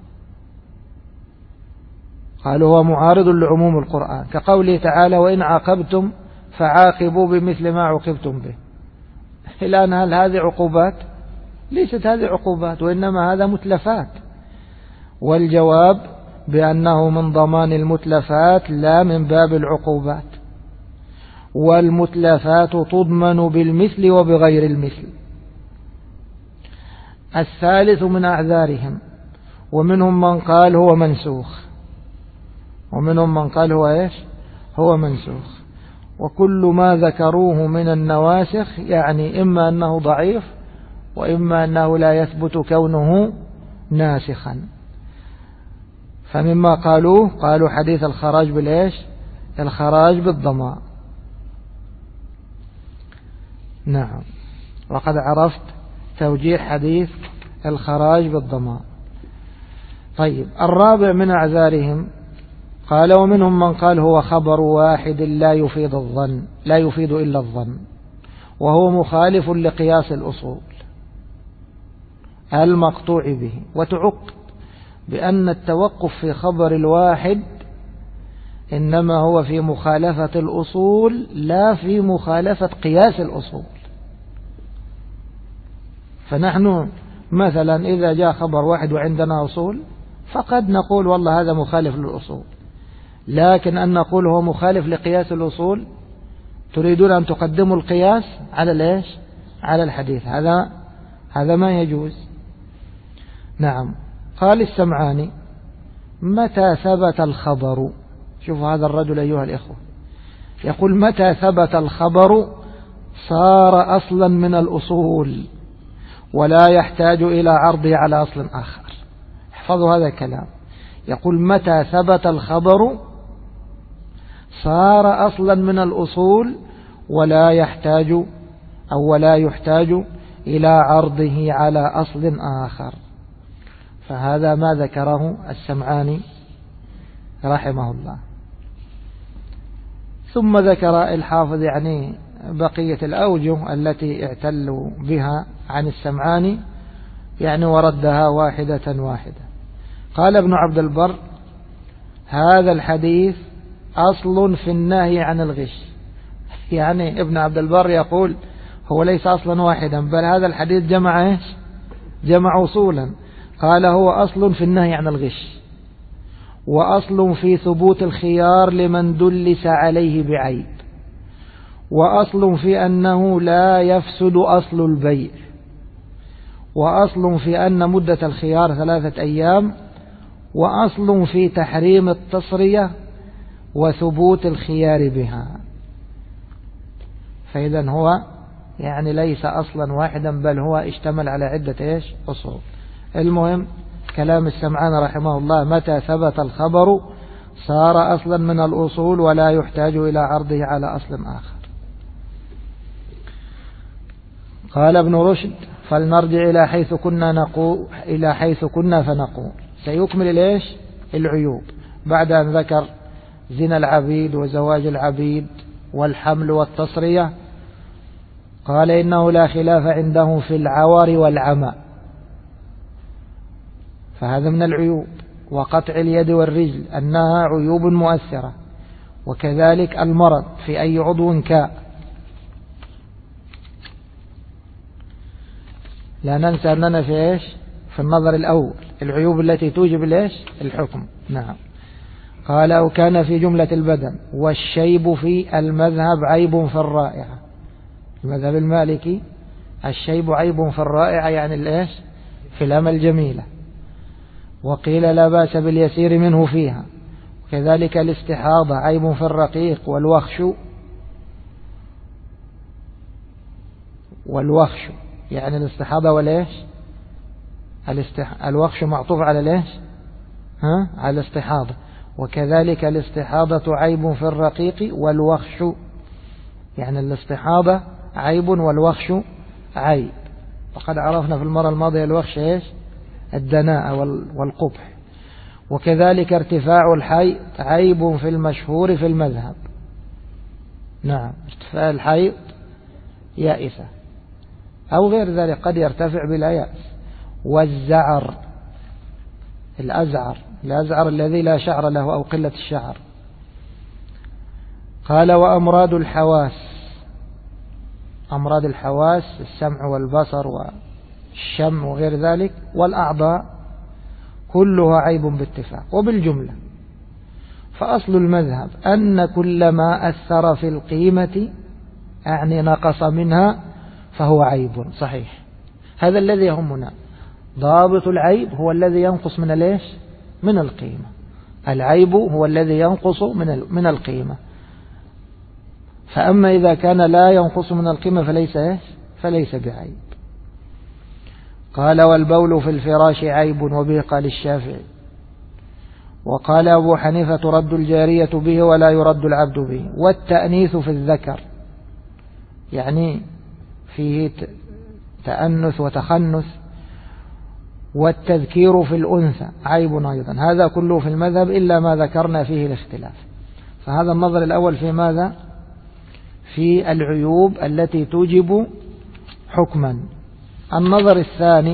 قال: هو معارض لعموم القرآن، كقوله تعالى: وإن عاقبتم فعاقبوا بمثل ما عوقبتم به. الآن هل هذه عقوبات؟ ليست هذه عقوبات، وإنما هذا متلفات. والجواب بأنه من ضمان المتلفات لا من باب العقوبات، والمتلفات تضمن بالمثل وبغير المثل. الثالث من أعذارهم: ومنهم من قال هو منسوخ. ومنهم من قال هو إيش؟ هو منسوخ. وكل ما ذكروه من النواسخ يعني إما أنه ضعيف، وإما أنه لا يثبت كونه ناسخا. فمما قالوا حديث الخراج بالإيش؟ الخراج بالضمان. نعم، وقد عرفت توجيه حديث الخراج بالضمان. طيب، الرابع من أعذارهم قال: ومنهم من قال هو خبر واحد لا يفيد إلا الظن، وهو مخالف لقياس الأصول المقطوع به. وتعقد بأن التوقف في خبر الواحد إنما هو في مخالفة الأصول لا في مخالفة قياس الأصول. فنحن مثلا إذا جاء خبر واحد وعندنا أصول فقد نقول والله هذا مخالف للأصول، لكن أن نقول هو مخالف لقياس الأصول تريدون أن تقدموا القياس على الإيش؟ على الحديث. هذا ما يجوز. نعم. قال السمعاني: متى ثبت الخبر، شوفوا هذا الرجل أيها الإخوة يقول: متى ثبت الخبر صار أصلا من الأصول ولا يحتاج إلى عرضه على أصل آخر. احفظوا هذا الكلام. يقول: متى ثبت الخبر صار أصلا من الأصول ولا يحتاج إلى عرضه على أصل آخر. فهذا ما ذكره السمعاني رحمه الله. ثم ذكر الحافظ يعني بقية الأوجه التي اعتلوا بها عن السمعاني يعني وردها واحدة واحدة. قال ابن عبد البر: هذا الحديث أصل في النهي عن الغش. يعني ابن عبد البر يقول هو ليس أصلا واحدا، بل هذا الحديث جمع أصولا. قال: هو أصل في النهي عن الغش، وأصل في ثبوت الخيار لمن دلس عليه بعيب، وأصل في أنه لا يفسد أصل البيع، وأصل في أن مدة الخيار 3 أيام، وأصل في تحريم التصرية وثبوت الخيار بها. فإذا هو يعني ليس أصلا واحدا، بل هو اشتمل على عدة أصول. المهم كلام السمعان رحمه الله: متى ثبت الخبر صار أصلا من الأصول ولا يحتاج إلى عرضه على أصل آخر. قال ابن رشد: فلنرجع إلى حيث كنا فنقول. سيكمل العيوب بعد أن ذكر زنا العبيد وزواج العبيد والحمل والتصرية. قال إنه لا خلاف عنده في العور والعمى، فهذا من العيوب. وقطع اليد والرجل أنها عيوب مؤثرة، وكذلك المرض في أي عضو كان. لا ننسى أننا في إيش؟ في النظر الأول العيوب التي توجب الإيش؟ الحكم. نعم. قال أو كان في جملة البدن. والشيب في المذهب عيب في الرائعة، المذهب المالكي الشيب عيب في الرائعة يعني الإيش؟ في الأمل الجميلة. وقيل لا بأس باليسير منه فيها. وكذلك الاستحاضة عيب في الرقيق والوخش يعني الاستحاضة والإيش؟ الوخش معطوف على الإيش؟ على الاستحاضة. وكذلك الاستحاضة عيب في الرقيق والوخش، يعني الاستحاضة عيب والوخش عيب. وقد عرفنا في المرة الماضية الوخش إيش؟ الدناءة والقبح. وكذلك ارتفاع الحيض عيب في المشهور في المذهب. نعم، ارتفاع الحيض يائسة أو غير ذلك قد يرتفع بلا يأس. والزعر الأزعر الذي لا شعر له أو قلة الشعر. قال وأمراض الحواس، أمراض الحواس السمع والبصر والشم وغير ذلك والأعضاء كلها عيب باتفاق. وبالجملة فأصل المذهب أن كل ما أثر في القيمة يعني نقص منها فهو عيب صحيح. هذا الذي يهمنا، ضابط العيب هو الذي ينقص من الإيش؟ من القيمة. العيب هو الذي ينقص من القيمة. فأما إذا كان لا ينقص من القيمة فليس بعيب. قال والبول في الفراش عيب، وبه قال الشافعي. وقال أبو حنيفة ترد الجارية به ولا يرد العبد به. والتأنيث في الذكر يعني فيه تأنث وتخنث. والتذكير في الأنثى عيب أيضا. هذا كله في المذهب إلا ما ذكرنا فيه الاختلاف. فهذا النظر الأول في ماذا؟ في العيوب التي توجب حكما. النظر الثاني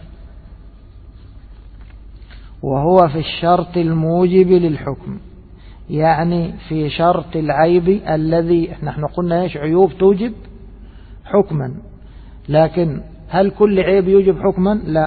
وهو في الشرط الموجب للحكم، يعني في شرط العيب الذي نحن قلنا ايش؟ عيوب توجب حكما. لكن هل كل عيب يوجب حكما؟ لا،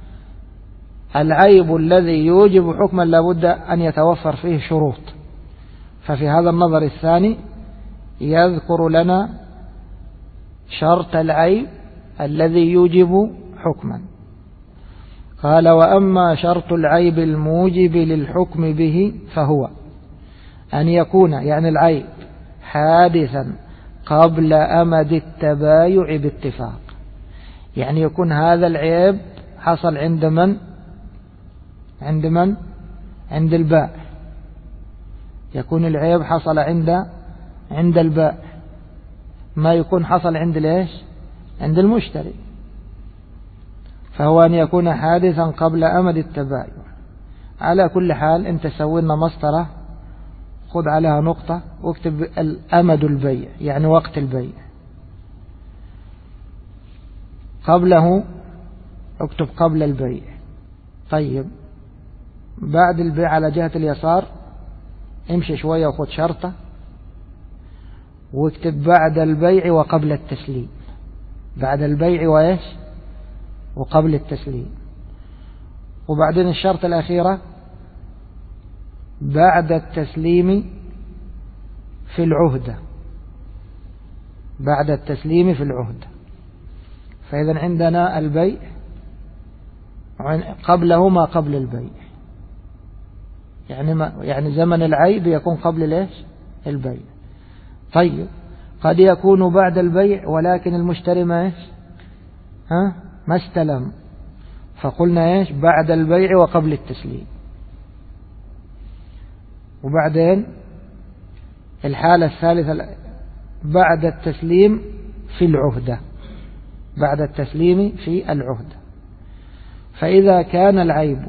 العيب الذي يوجب حكما لابد أن يتوفر فيه شروط. ففي هذا النظر الثاني يذكر لنا شرط العيب الذي يوجب حكما. قال وأما شرط العيب الموجب للحكم به فهو أن يكون يعني العيب حادثا قبل أمد التبايع باتفاق. يعني يكون هذا العيب حصل عند من؟ عند البائع. يكون العيب حصل عند البائع، ما يكون حصل عند ليش؟ عند المشتري. فهو أن يكون حادثا قبل أمد التبايع. على كل حال انت سوي لنا مسطرة، خذ عليها نقطة واكتب الأمد البيع يعني وقت البيع، قبله اكتب قبل البيع. طيب بعد البيع على جهة اليسار امشي شوية وخذ شرطة واكتب بعد البيع وقبل التسليم. بعد البيع وإيش؟ وقبل التسليم. وبعدين الشرط الأخيرة بعد التسليم في العهدة. بعد التسليم في العهدة. فإذا عندنا البيع قبله ما قبل البيع، يعني زمن العيب يكون قبل ليش؟ البيع. طيب قد يكون بعد البيع ولكن المشتري ما إيش؟ ما استلم، فقلنا إيش؟ بعد البيع وقبل التسليم. وبعدين الحالة الثالثة بعد التسليم في العهدة. بعد التسليم في العهدة. فإذا كان العيب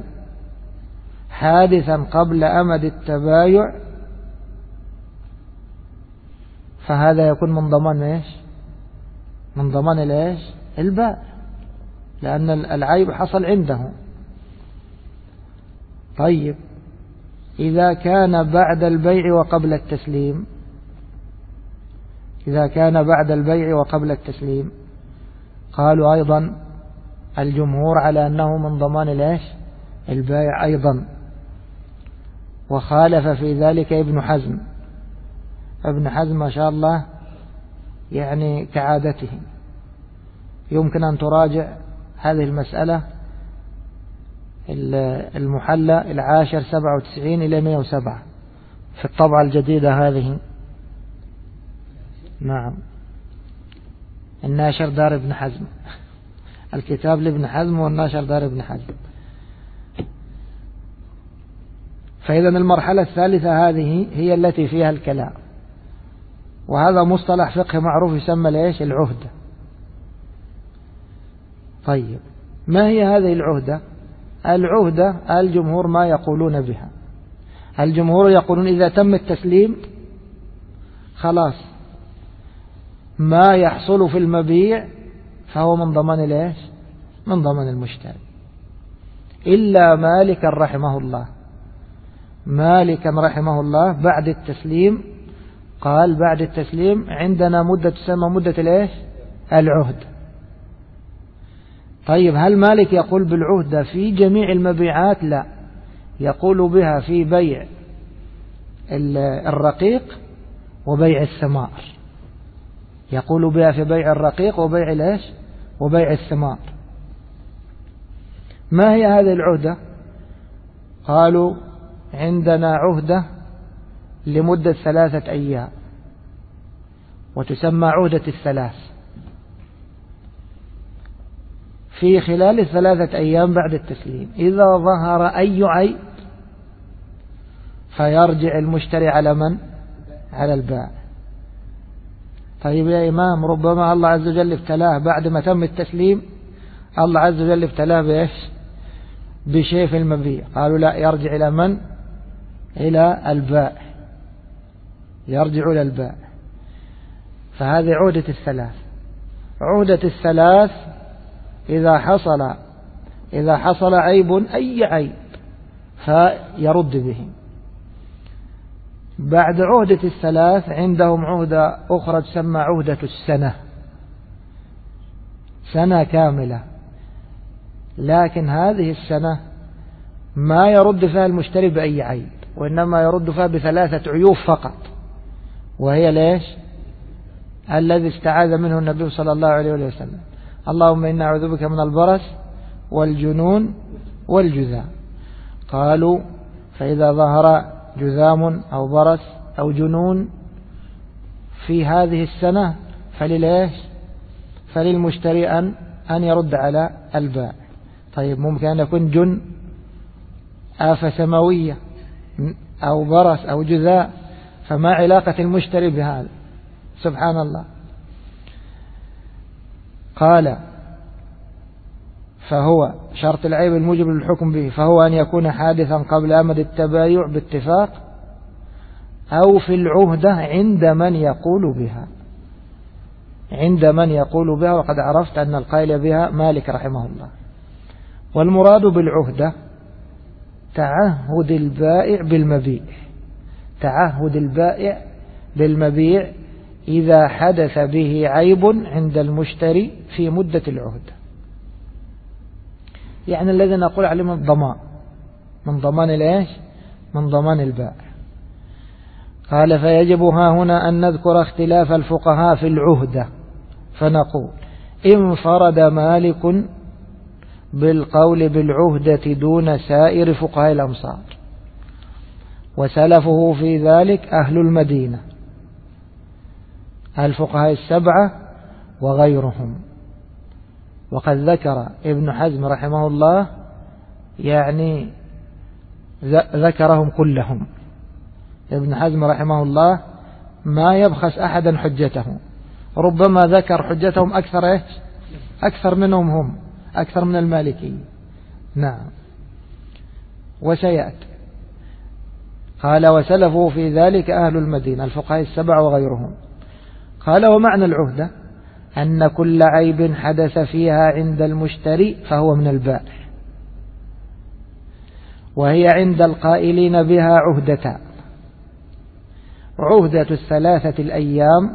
حادثا قبل أمد التبايع فهذا يكون من ضمان إيش؟ من ضمان الإيش؟ البائع، لأن العيب حصل عنده. طيب إذا كان بعد البيع وقبل التسليم، إذا كان بعد البيع وقبل التسليم، قالوا أيضا الجمهور على أنه من ضمان الإيش؟ البائع أيضا. وخالف في ذلك ابن حزم. ابن حزم ما شاء الله يعني كعادته، يمكن أن تراجع هذه المسألة المحلى العاشر 97 إلى 107 في الطبعة الجديدة هذه. نعم، الناشر دار ابن حزم، الكتاب لابن حزم والناشر دار ابن حزم. فإذا المرحلة الثالثة هذه هي التي فيها الكلام، وهذا مصطلح فقه معروف يسمى ليش؟ العهدة. طيب ما هي هذه العهدة؟ العهدة الجمهور ما يقولون بها. الجمهور يقولون إذا تم التسليم خلاص ما يحصل في المبيع فهو من ضمان ليش؟ من ضمان المشتري، إلا مالكا رحمه الله. مالكا رحمه الله بعد التسليم قال بعد التسليم عندنا مدة تسمى مدة ليش؟ العهد. طيب هل مالك يقول بالعهدة في جميع المبيعات؟ لا، يقول بها في بيع الرقيق وبيع الثمار. يقول بها في بيع الرقيق وبيع ليش؟ وبيع الثمار. ما هي هذه العهدة؟ قالوا عندنا عهدة لمدة 3 أيام وتسمى عهدة الثلاث. في خلال 3 أيام بعد التسليم إذا ظهر أي عيب فيرجع المشتري على من؟ على البائع. طيب يا إمام ربما الله عز وجل ابتلاه بعد ما تم التسليم، الله عز وجل ابتلاه بإيش؟ بشيء في المبيع. قالوا لا، يرجع إلى من؟ إلى البائع، يرجع إلى البائع. فهذه عهدة الثلاث. عهدة الثلاث إذا حصل عيب أي عيب فيرد به. بعد عهدة الثلاث عندهم عهدة أخرى تسمى عهدة السنة، سنة كاملة، لكن هذه السنة ما يرد فيها المشتري بأي عيب، وإنما يرد فيها ب3 عيوب فقط، وهي ليش؟ الذي استعاذ منه النبي صلى الله عليه وسلم: اللهم إنا أعوذ بك من البرص والجنون والجذام. قالوا فإذا ظهر جذام أو برص أو جنون في هذه السنة فللمشتري أن يرد على البائع. طيب ممكن أن يكون جن آفة سماوية أو برص أو جذاء، فما علاقة المشتري بهذا؟ سبحان الله. قال فهو شرط العيب الموجب للحكم به، فهو أن يكون حادثا قبل أمد التبايع باتفاق أو في العهدة عند من يقول بها. عند من يقول بها، وقد عرفت أن القائل بها مالك رحمه الله. والمراد بالعهدة تعهد البائع بالمبيع، تعهد البائع بالمبيع إذا حدث به عيب عند المشتري في مدة العهدة، يعني الذي نقول عليه من الضمان، من ضمان الإيش؟ من ضمان البائع. قال فيجب ها هنا أن نذكر اختلاف الفقهاء في العهدة، فنقول انفرد مالك بالقول بالعهدة دون سائر فقهاء الأمصار، وسلفه في ذلك أهل المدينة الفقهاء 7 وغيرهم. وقد ذكر ابن حزم رحمه الله يعني ذكرهم كلهم. ابن حزم رحمه الله ما يبخس أحدا حجته، ربما ذكر حجتهم أكثر منهم هم، أكثر من المالكي. نعم، وسيأتي. قال وسلفوا في ذلك أهل المدينة الفقهاء 7 وغيرهم. قال ومعنى العهدة أن كل عيب حدث فيها عند المشتري فهو من البائع، وهي عند القائلين بها عهدتان: عهدة 3 الأيام،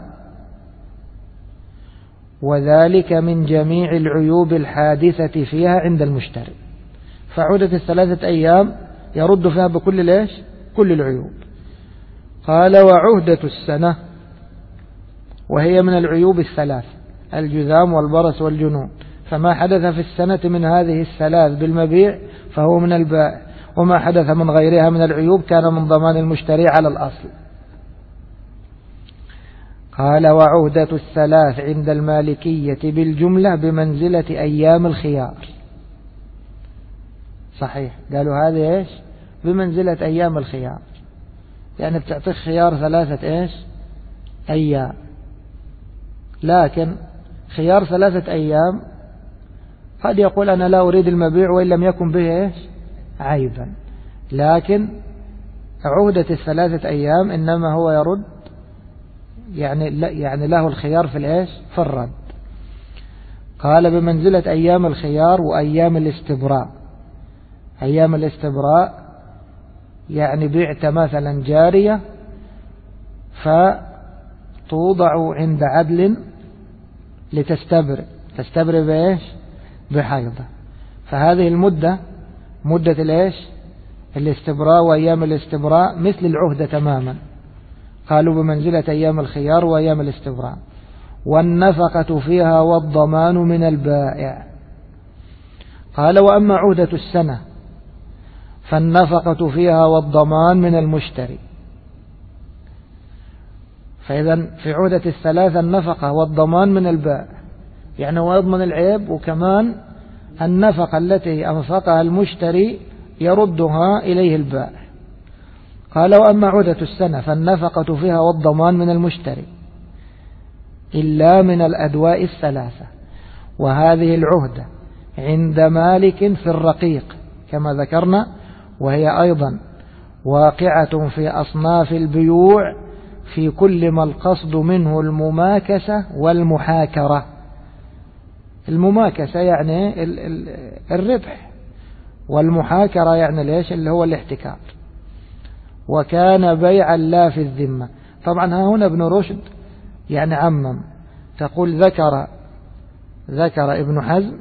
وذلك من جميع العيوب الحادثة فيها عند المشتري. فعهدة 3 أيام يرد فيها بكل كل العيوب. قال وعهدة 1 وهي من العيوب 3: الجذام والبرص والجنون، فما حدث في السنة من هذه 3 بالمبيع فهو من البائع، وما حدث من غيرها من العيوب كان من ضمان المشتري على الأصل. قال وعهدة 3 عند المالكية بالجملة بمنزلة أيام الخيار. صحيح، قالوا هذه بمنزلة أيام الخيار، يعني بتعطيك خيار 3 أيام، لكن خيار 3 أيام قد يقول أنا لا أريد المبيع وإن لم يكن به عيبا، لكن عهدة 3 أيام إنما هو يرد، يعني له الخيار في الرد. قال بمنزلة أيام الخيار وأيام الاستبراء. أيام الاستبراء يعني بعت مثلا جارية فتوضع عند عدل تستبرئ بحيضة، فهذه المدة مدة الاستبراء وأيام الاستبراء مثل العهدة تماما. قالوا بمنزلة أيام الخيار وأيام الاستبراء. والنفقة فيها والضمان من البائع. قال وأما عهدة 1 فالنفقة فيها والضمان من المشتري. فإذا في عهدة 3 النفقة والضمان من البائع، يعني هو يضمن العيب، وكمان النفقة التي أنفقها المشتري يردها إليه البائع. قال وأما عهدة 1 فالنفقة فيها والضمان من المشتري إلا من الأدواء 3، وهذه العهدة عند مالك في الرقيق كما ذكرنا، وهي أيضا واقعة في أصناف البيوع في كل ما القصد منه المماكسة والمحاكرة. المماكسة يعني الربح، والمحاكرة يعني اللي هو الاحتكار. وكان بيعا لا في الذمة. طبعا ها هنا ابن رشد يعني عمم، تقول ذكر ابن حزم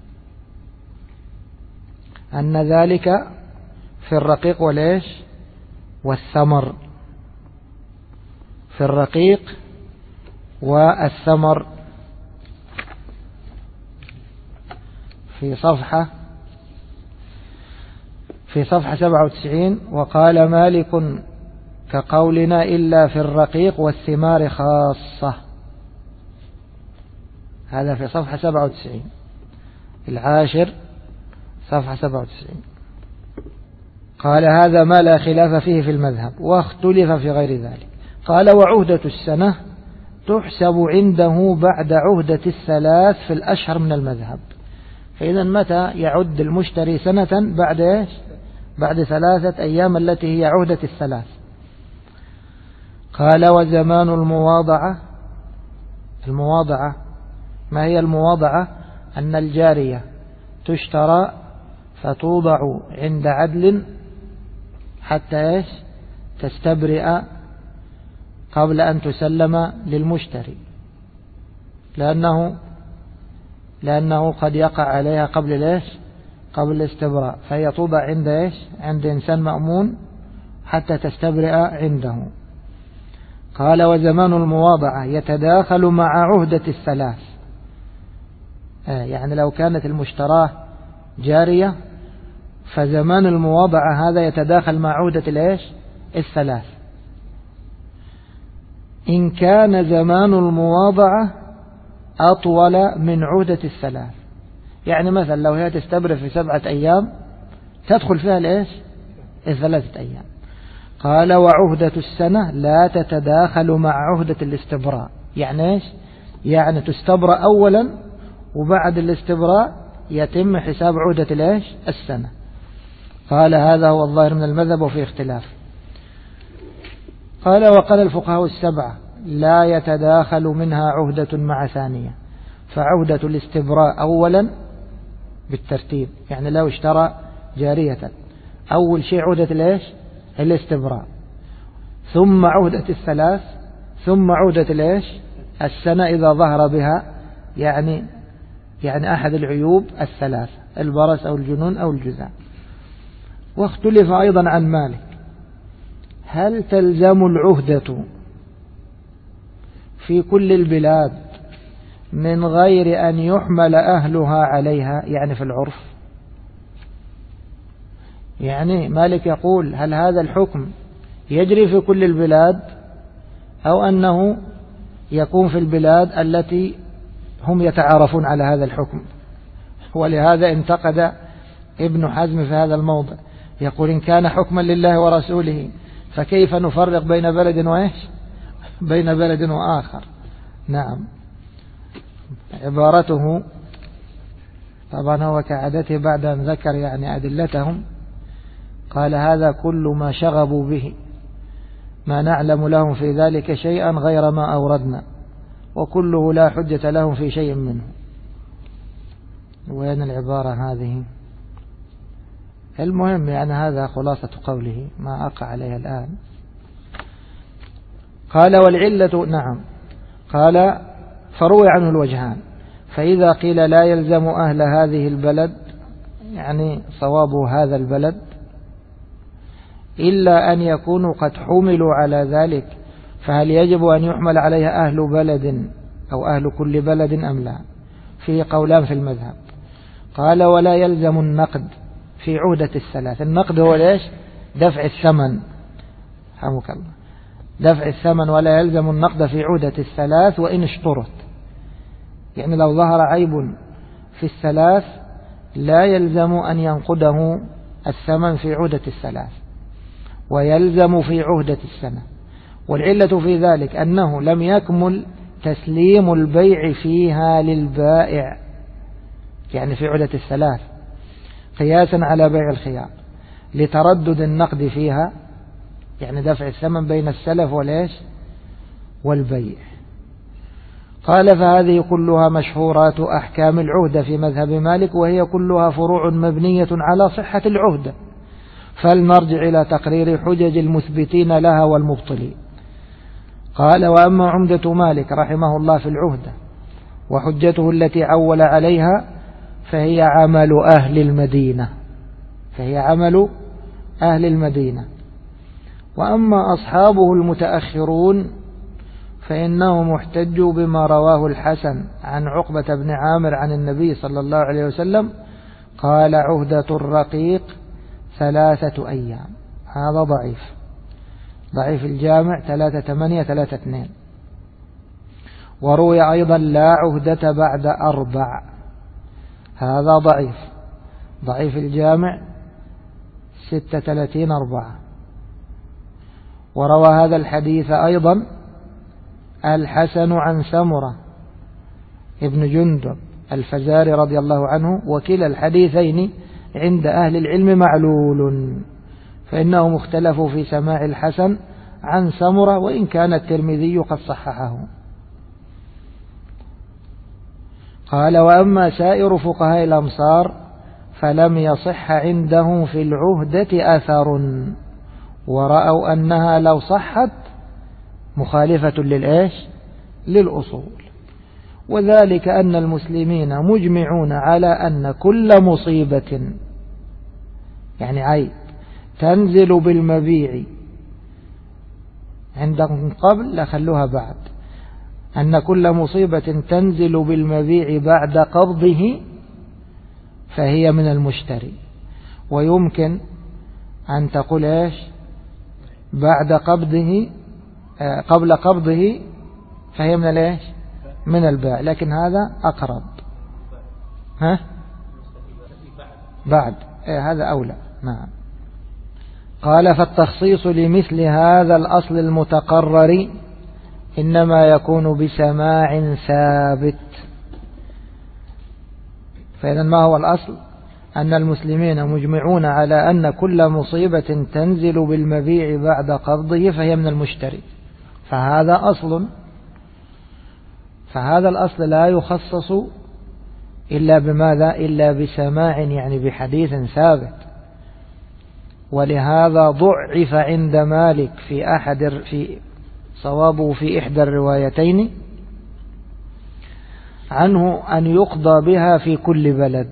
أن ذلك في الرقيق والثمر، في الرقيق والثمر، في صفحة 97. وقال مالك كقولنا إلا في الرقيق والثمار خاصة. هذا في صفحة 97 العاشر صفحة 97. قال هذا ما لا خلاف فيه في المذهب، واختلف في غير ذلك. قال وعهدة 1 تحسب عنده بعد عهدة 3 في الأشهر من المذهب. فإذا متى يعد المشتري سنة؟ بعد 3 أيام التي هي عهدة 3. قال وزمان المواضعة ما هي المواضعة؟ أن الجارية تشترى فتوضع عند عدل حتى تستبرئ قبل أن تسلم للمشتري، لأنه قد يقع عليها قبل الاستبراء، فهي توضع عند إنسان مأمون حتى تستبرئ عنده. قال وزمان المواضعة يتداخل مع عهدة 3. يعني لو كانت المشتراه جارية فزمان المواضعة هذا يتداخل مع عهدة 3. إن كان زمان المواضعة أطول من عهدة 3، يعني مثلا لو هي تستبرئ في 7 أيام تدخل فيها 3 أيام. قال وعهدة 1 لا تتداخل مع عهدة الاستبراء. يعني يعني تستبرأ أولا وبعد الاستبراء يتم حساب عهدة 1. قال هذا هو الظاهر من المذهب وفي اختلاف. قال وقال الفقهاء 7 لا يتداخل منها عهدة مع ثانية، فعهدة الاستبراء أولا بالترتيب، يعني لو اشترى جارية أول شيء عهدة الاستبراء، ثم عهدة الثلاث، ثم عهدة السنة إذا ظهر بها يعني أحد العيوب الثلاث، البرص أو الجنون أو الجذام. واختلف أيضا عن مالك هل تلزم العهدة في كل البلاد من غير أن يحمل أهلها عليها، يعني في العرف. يعني مالك يقول هل هذا الحكم يجري في كل البلاد أو أنه يكون في البلاد التي هم يتعارفون على هذا الحكم. ولهذا انتقد ابن حزم في هذا الموضع، يقول إن كان حكما لله ورسوله فكيف نفرق بين بلد بين بلد وآخر. نعم، عبارته طبعا هو كعادته بعد أن ذكر أدلتهم قال هذا كل ما شغبوا به ما نعلم لهم في ذلك شيئا غير ما أوردنا، وكله لا حجة لهم في شيء منه. وين العبارة هذه؟ المهم هذا خلاصة قوله، ما أقع عليها الآن. قال والعلة، نعم، قال فروي عنه الوجهان، فإذا قيل لا يلزم أهل هذه البلد، يعني صوابه هذا البلد، إلا أن يكونوا قد حملوا على ذلك، فهل يجب أن يحمل عليها أهل بلد أو أهل كل بلد أم لا؟ فيه قولان في المذهب. قال ولا يلزم النقد في عهدة الثلاث. النقد هو دفع الثمن، حمك الله، دفع الثمن، ولا يلزم النقد في عهدة الثلاث وإن اشترط. يعني لو ظهر عيب في الثلاث لا يلزم أن ينقده الثمن في عهدة الثلاث، ويلزم في عهدة السنة. والعلة في ذلك أنه لم يكمل تسليم البيع فيها للبائع، يعني في عهدة الثلاث، قياسا على بيع الخيار، لتردد النقد فيها، يعني دفع الثمن بين السلف والبيع. قال فهذه كلها مشهورات أحكام العهدة في مذهب مالك، وهي كلها فروع مبنية على صحة العهدة، فلنرجع إلى تقرير حجج المثبتين لها والمبطلين. قال وأما عمدة مالك رحمه الله في العهدة وحجته التي عول عليها فهي عمل أهل المدينة، وأما أصحابه المتأخرون فإنهم احتجوا بما رواه الحسن عن عقبة بن عامر عن النبي صلى الله عليه وسلم قال عهدة الرقيق 3 أيام. هذا ضعيف الجامع 3832. وروي أيضا لا عهدة بعد 4، هذا ضعيف الجامع 36-4. وروى هذا الحديث أيضا الحسن عن سمرة ابن جندب الفزاري رضي الله عنه، وكلا الحديثين عند أهل العلم معلول، فإنهم اختلفوا في سماع الحسن عن سمرة، وإن كان الترمذي قد صححه. قال وأما سائر فقهاء الأمصار فلم يصح عندهم في العهدة أثر، ورأوا أنها لو صحت مخالفة للأصول، وذلك أن المسلمين مجمعون على أن كل مصيبة، يعني عيب، تنزل بالمبيع عندهم قبل لا خلوها بعد، أن كل مصيبة تنزل بالمبيع بعد قبضه فهي من المشتري، ويمكن أن تقول بعد قبضه قبل قبضه فهي من من البائع، لكن هذا أقرب. بعد هذا أولى. نعم. قال فالتخصيص لمثل هذا الأصل المتقرر إنما يكون بسماع ثابت. فإذا ما هو الأصل؟ أن المسلمين مجمعون على أن كل مصيبة تنزل بالمبيع بعد قبضه فهي من المشتري، فهذا أصل، فهذا الأصل لا يخصص إلا بماذا؟ إلا بسماع، يعني بحديث ثابت. ولهذا ضعف عند مالك في صوابه في إحدى الروايتين عنه أن يقضى بها في كل بلد،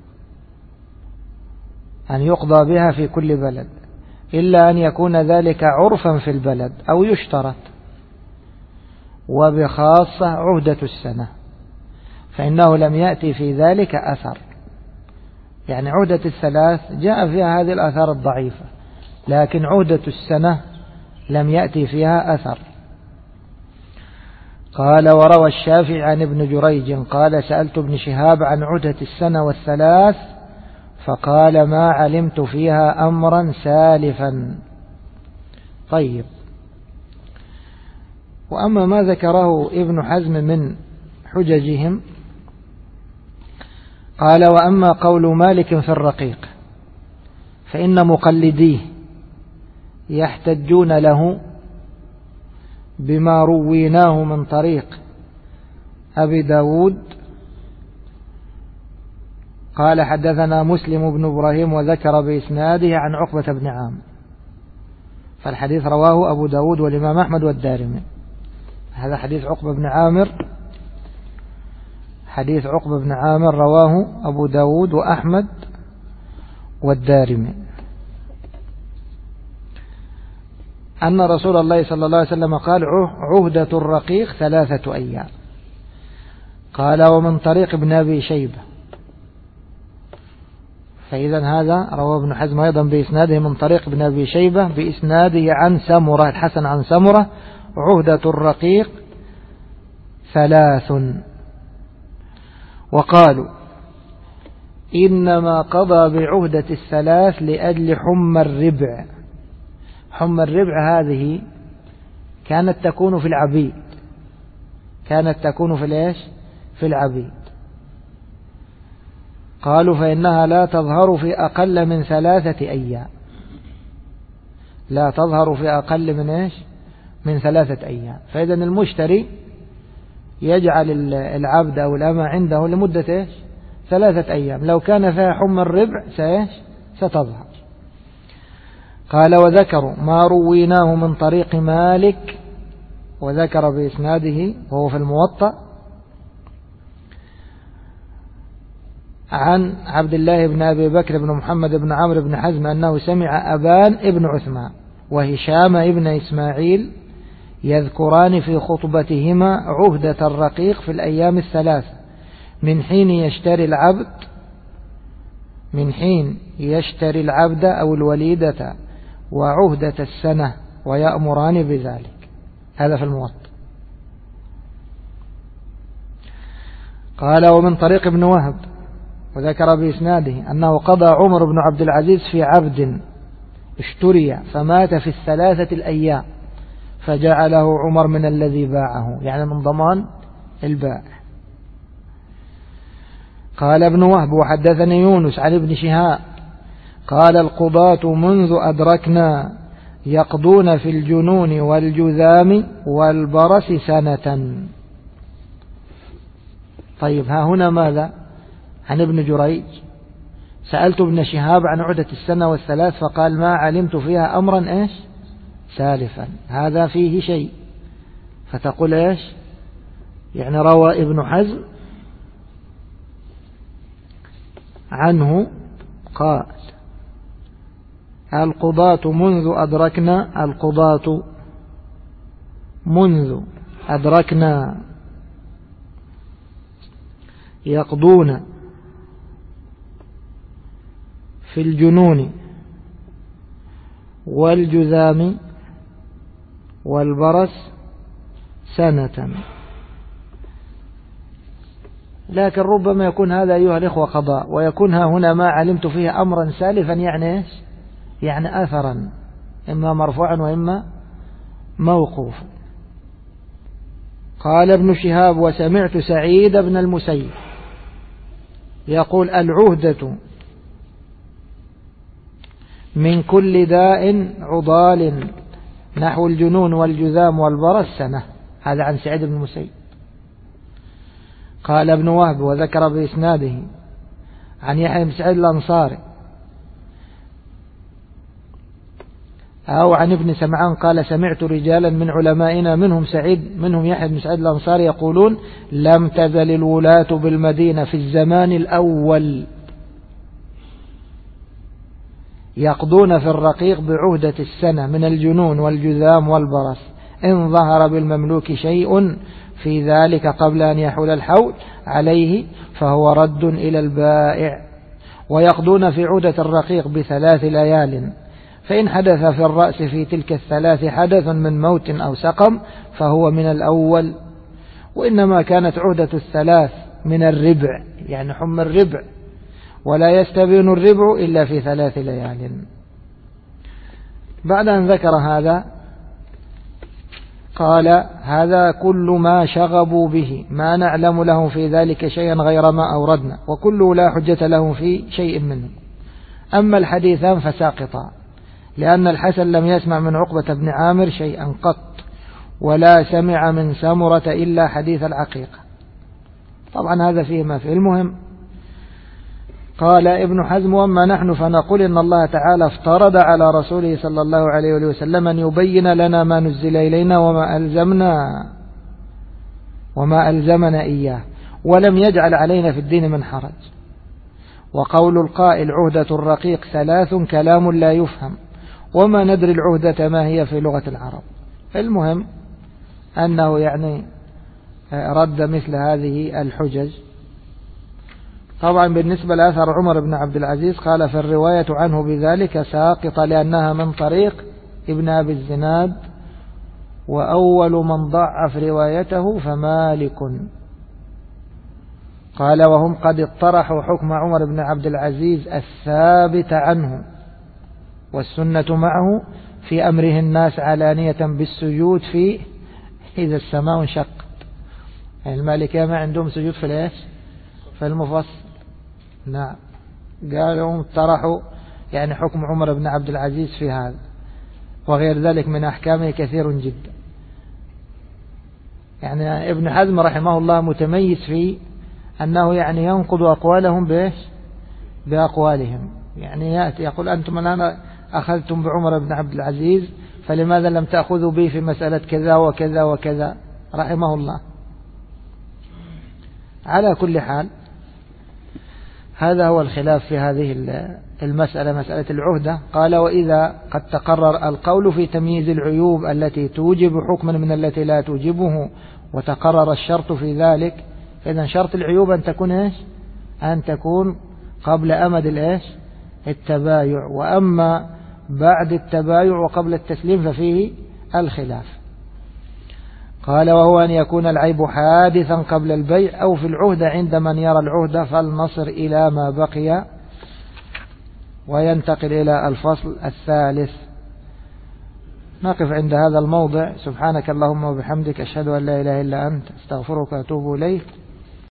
أن يقضى بها في كل بلد، إلا أن يكون ذلك عرفا في البلد أو يشترط، وبخاصة عهدة السنة، فإنه لم يأتي في ذلك أثر. يعني عهدة الثلاث جاء فيها هذه الآثار الضعيفة، لكن عهدة السنة لم يأتي فيها أثر. قال: وروى الشافعي عن ابن جريج قال: سألت ابن شهاب عن عهدة السنة والثلاث فقال: ما علمت فيها أمرا سالفا. طيب، وأما ما ذكره ابن حزم من حججهم، قال: وأما قول مالك في الرقيق فإن مقلديه يحتجون له بما رويناه من طريق أبي داود. قال: حدثنا مسلم بن إبراهيم وذكر بإسناده عن عقبة بن عامر، فالحديث رواه أبو داود والإمام أحمد والدارمي. هذا حديث عقبة بن عامر، حديث عقبة بن عامر رواه أبو داود وأحمد والدارمي، أن رسول الله صلى الله عليه وسلم قال: عهدة الرقيق 3 أيام. قال: ومن طريق ابن أبي شيبة، فإذا هذا رواه ابن حزم أيضا بإسناده من طريق ابن أبي شيبة بإسناده عن سمرة الحسن عن سمرة: عهدة الرقيق 3. وقالوا: إنما قضى بعهدة 3 لأجل حمى الربع. حمى الربع هذه كانت تكون في العبيد، كانت تكون في الإيش؟ في العبيد. قالوا: فإنها لا تظهر في أقل من 3 أيام، لا تظهر في أقل من إيش؟ من 3 أيام. فإذا المشتري يجعل العبد أو الأمة عنده لمدة إيش؟ 3 أيام. لو كان فيها حمى الربع ستظهر. قال: وذكروا ما رويناه من طريق مالك، وذكر بإسناده وهو في الموطأ عن عبد الله بن أبي بكر بن محمد بن عمرو بن حزم أنه سمع أبان ابن عثمان وهشام ابن إسماعيل يذكران في خطبتهما عهدة الرقيق في الأيام 3 من حين يشتري العبد أو الوليدة وعهدة السنة ويأمران بذلك. هذا في الموطأ. قال: ومن طريق ابن وهب وذكر بإسناده أنه قضى عمر بن عبد العزيز في عبد اشتري فمات في 3 الأيام فجعله عمر من الذي باعه، يعني من ضمان البائع. قال ابن وهب: وحدثني يونس عن ابن شهاب قال: القضاة منذ أدركنا يقضون في الجنون والجذام والبرس 1. طيب، ها هنا ماذا؟ عن ابن جريج: سألت ابن شهاب عن عهدة السنة والثلاث فقال: ما علمت فيها أمرا سالفا. هذا فيه شيء، فتقول يعني روى ابن حزم عنه قال: القضاة منذ أدركنا يقضون في الجنون والجذام والبرس 1. لكن ربما يكون هذا أيها الإخوة قضاء، ويكون هنا ما علمت فيه أمرا سالفا، يعني يعني أثرا، إما مرفوعا وإما موقوفا. قال ابن شهاب: وسمعت سعيد بن المسيب يقول: العهدة من كل داء عضال نحو الجنون والجذام والبرص سنة. هذا عن سعيد بن المسيب. قال ابن وهب وذكر بإسناده عن يحيى بن سعيد الأنصاري أو عن ابن سمعان قال سمعت رجالا من علمائنا منهم يحيى بن سعيد الأنصاري يقولون لم تزل الولاة بالمدينة في الزمان الأول يقضون في الرقيق بعهدة السنة من الجنون والجذام والبرص إن ظهر بالمملوك شيء في ذلك قبل أن يحول الحول عليه فهو رد إلى البائع. ويقضون في عهدة الرقيق ب3 ليال، فإن حدث في الرأس في تلك ال3 حدث من موت أو سقم فهو من الأول. وإنما كانت عهدة ال3 من الربع، يعني حم الربع، ولا يستبين الربع إلا في 3 ليال. بعد أن ذكر هذا قال هذا كل ما شغبوا به ما نعلم له في ذلك شيئا غير ما أوردنا، وكله لا حجة له في شيء منه. أما الحديثان فساقطان، لأن الحسن لم يسمع من عقبة بن عامر شيئا قط، ولا سمع من سمرة إلا حديث العقيقة. طبعا هذا فيه ما فيه. المهم قال ابن حزم وما نحن فنقول إن الله تعالى افترض على رسوله صلى الله عليه وسلم أن يبين لنا ما نزل إلينا وما ألزمنا إياه، ولم يجعل علينا في الدين من حرج. وقول القائل عهدة الرقيق 3 كلام لا يفهم، وما ندري العهدة ما هي في لغة العرب. المهم أنه يعني رد مثل هذه الحجج. طبعا بالنسبة لأثر عمر بن عبد العزيز قال في الرواية عنه بذلك ساقطة لأنها من طريق ابن أبي الزناد، وأول من ضعف روايته فمالك. قال وهم قد اطرحوا حكم عمر بن عبد العزيز الثابت عنه، والسنة معه في أمره الناس علانية بالسجود فيه إذا السماء انشقت. يعني المالكية ما عندهم سجود في الإيش؟ في المفصل. نعم، قالوا اطرحوا يعني حكم عمر بن عبد العزيز في هذا، وغير ذلك من أحكامه كثير جدا. يعني ابن حزم رحمه الله متميز في أنه يعني ينقض أقوالهم بأقوالهم. يعني يأتي يقول أنتم الآن أخذتم بعمر بن عبد العزيز فلماذا لم تأخذوا به في مسألة كذا وكذا وكذا، رحمه الله. على كل حال هذا هو الخلاف في هذه المسألة، مسألة العهدة. قال وإذا قد تقرر القول في تمييز العيوب التي توجب حكما من التي لا توجبه، وتقرر الشرط في ذلك، إذن شرط العيوب أن تكون إيش؟ أن تكون قبل أمد التبايع، وأما بعد التبايع وقبل التسليم ففيه الخلاف. قال وهو أن يكون العيب حادثا قبل البيع أو في العهدة عند من يرى العهدة، فلنصر إلى ما بقي وينتقل إلى الفصل الثالث. نقف عند هذا الموضع. سبحانك اللهم وبحمدك، أشهد أن لا إله إلا أنت، استغفرك وأتوب إليك.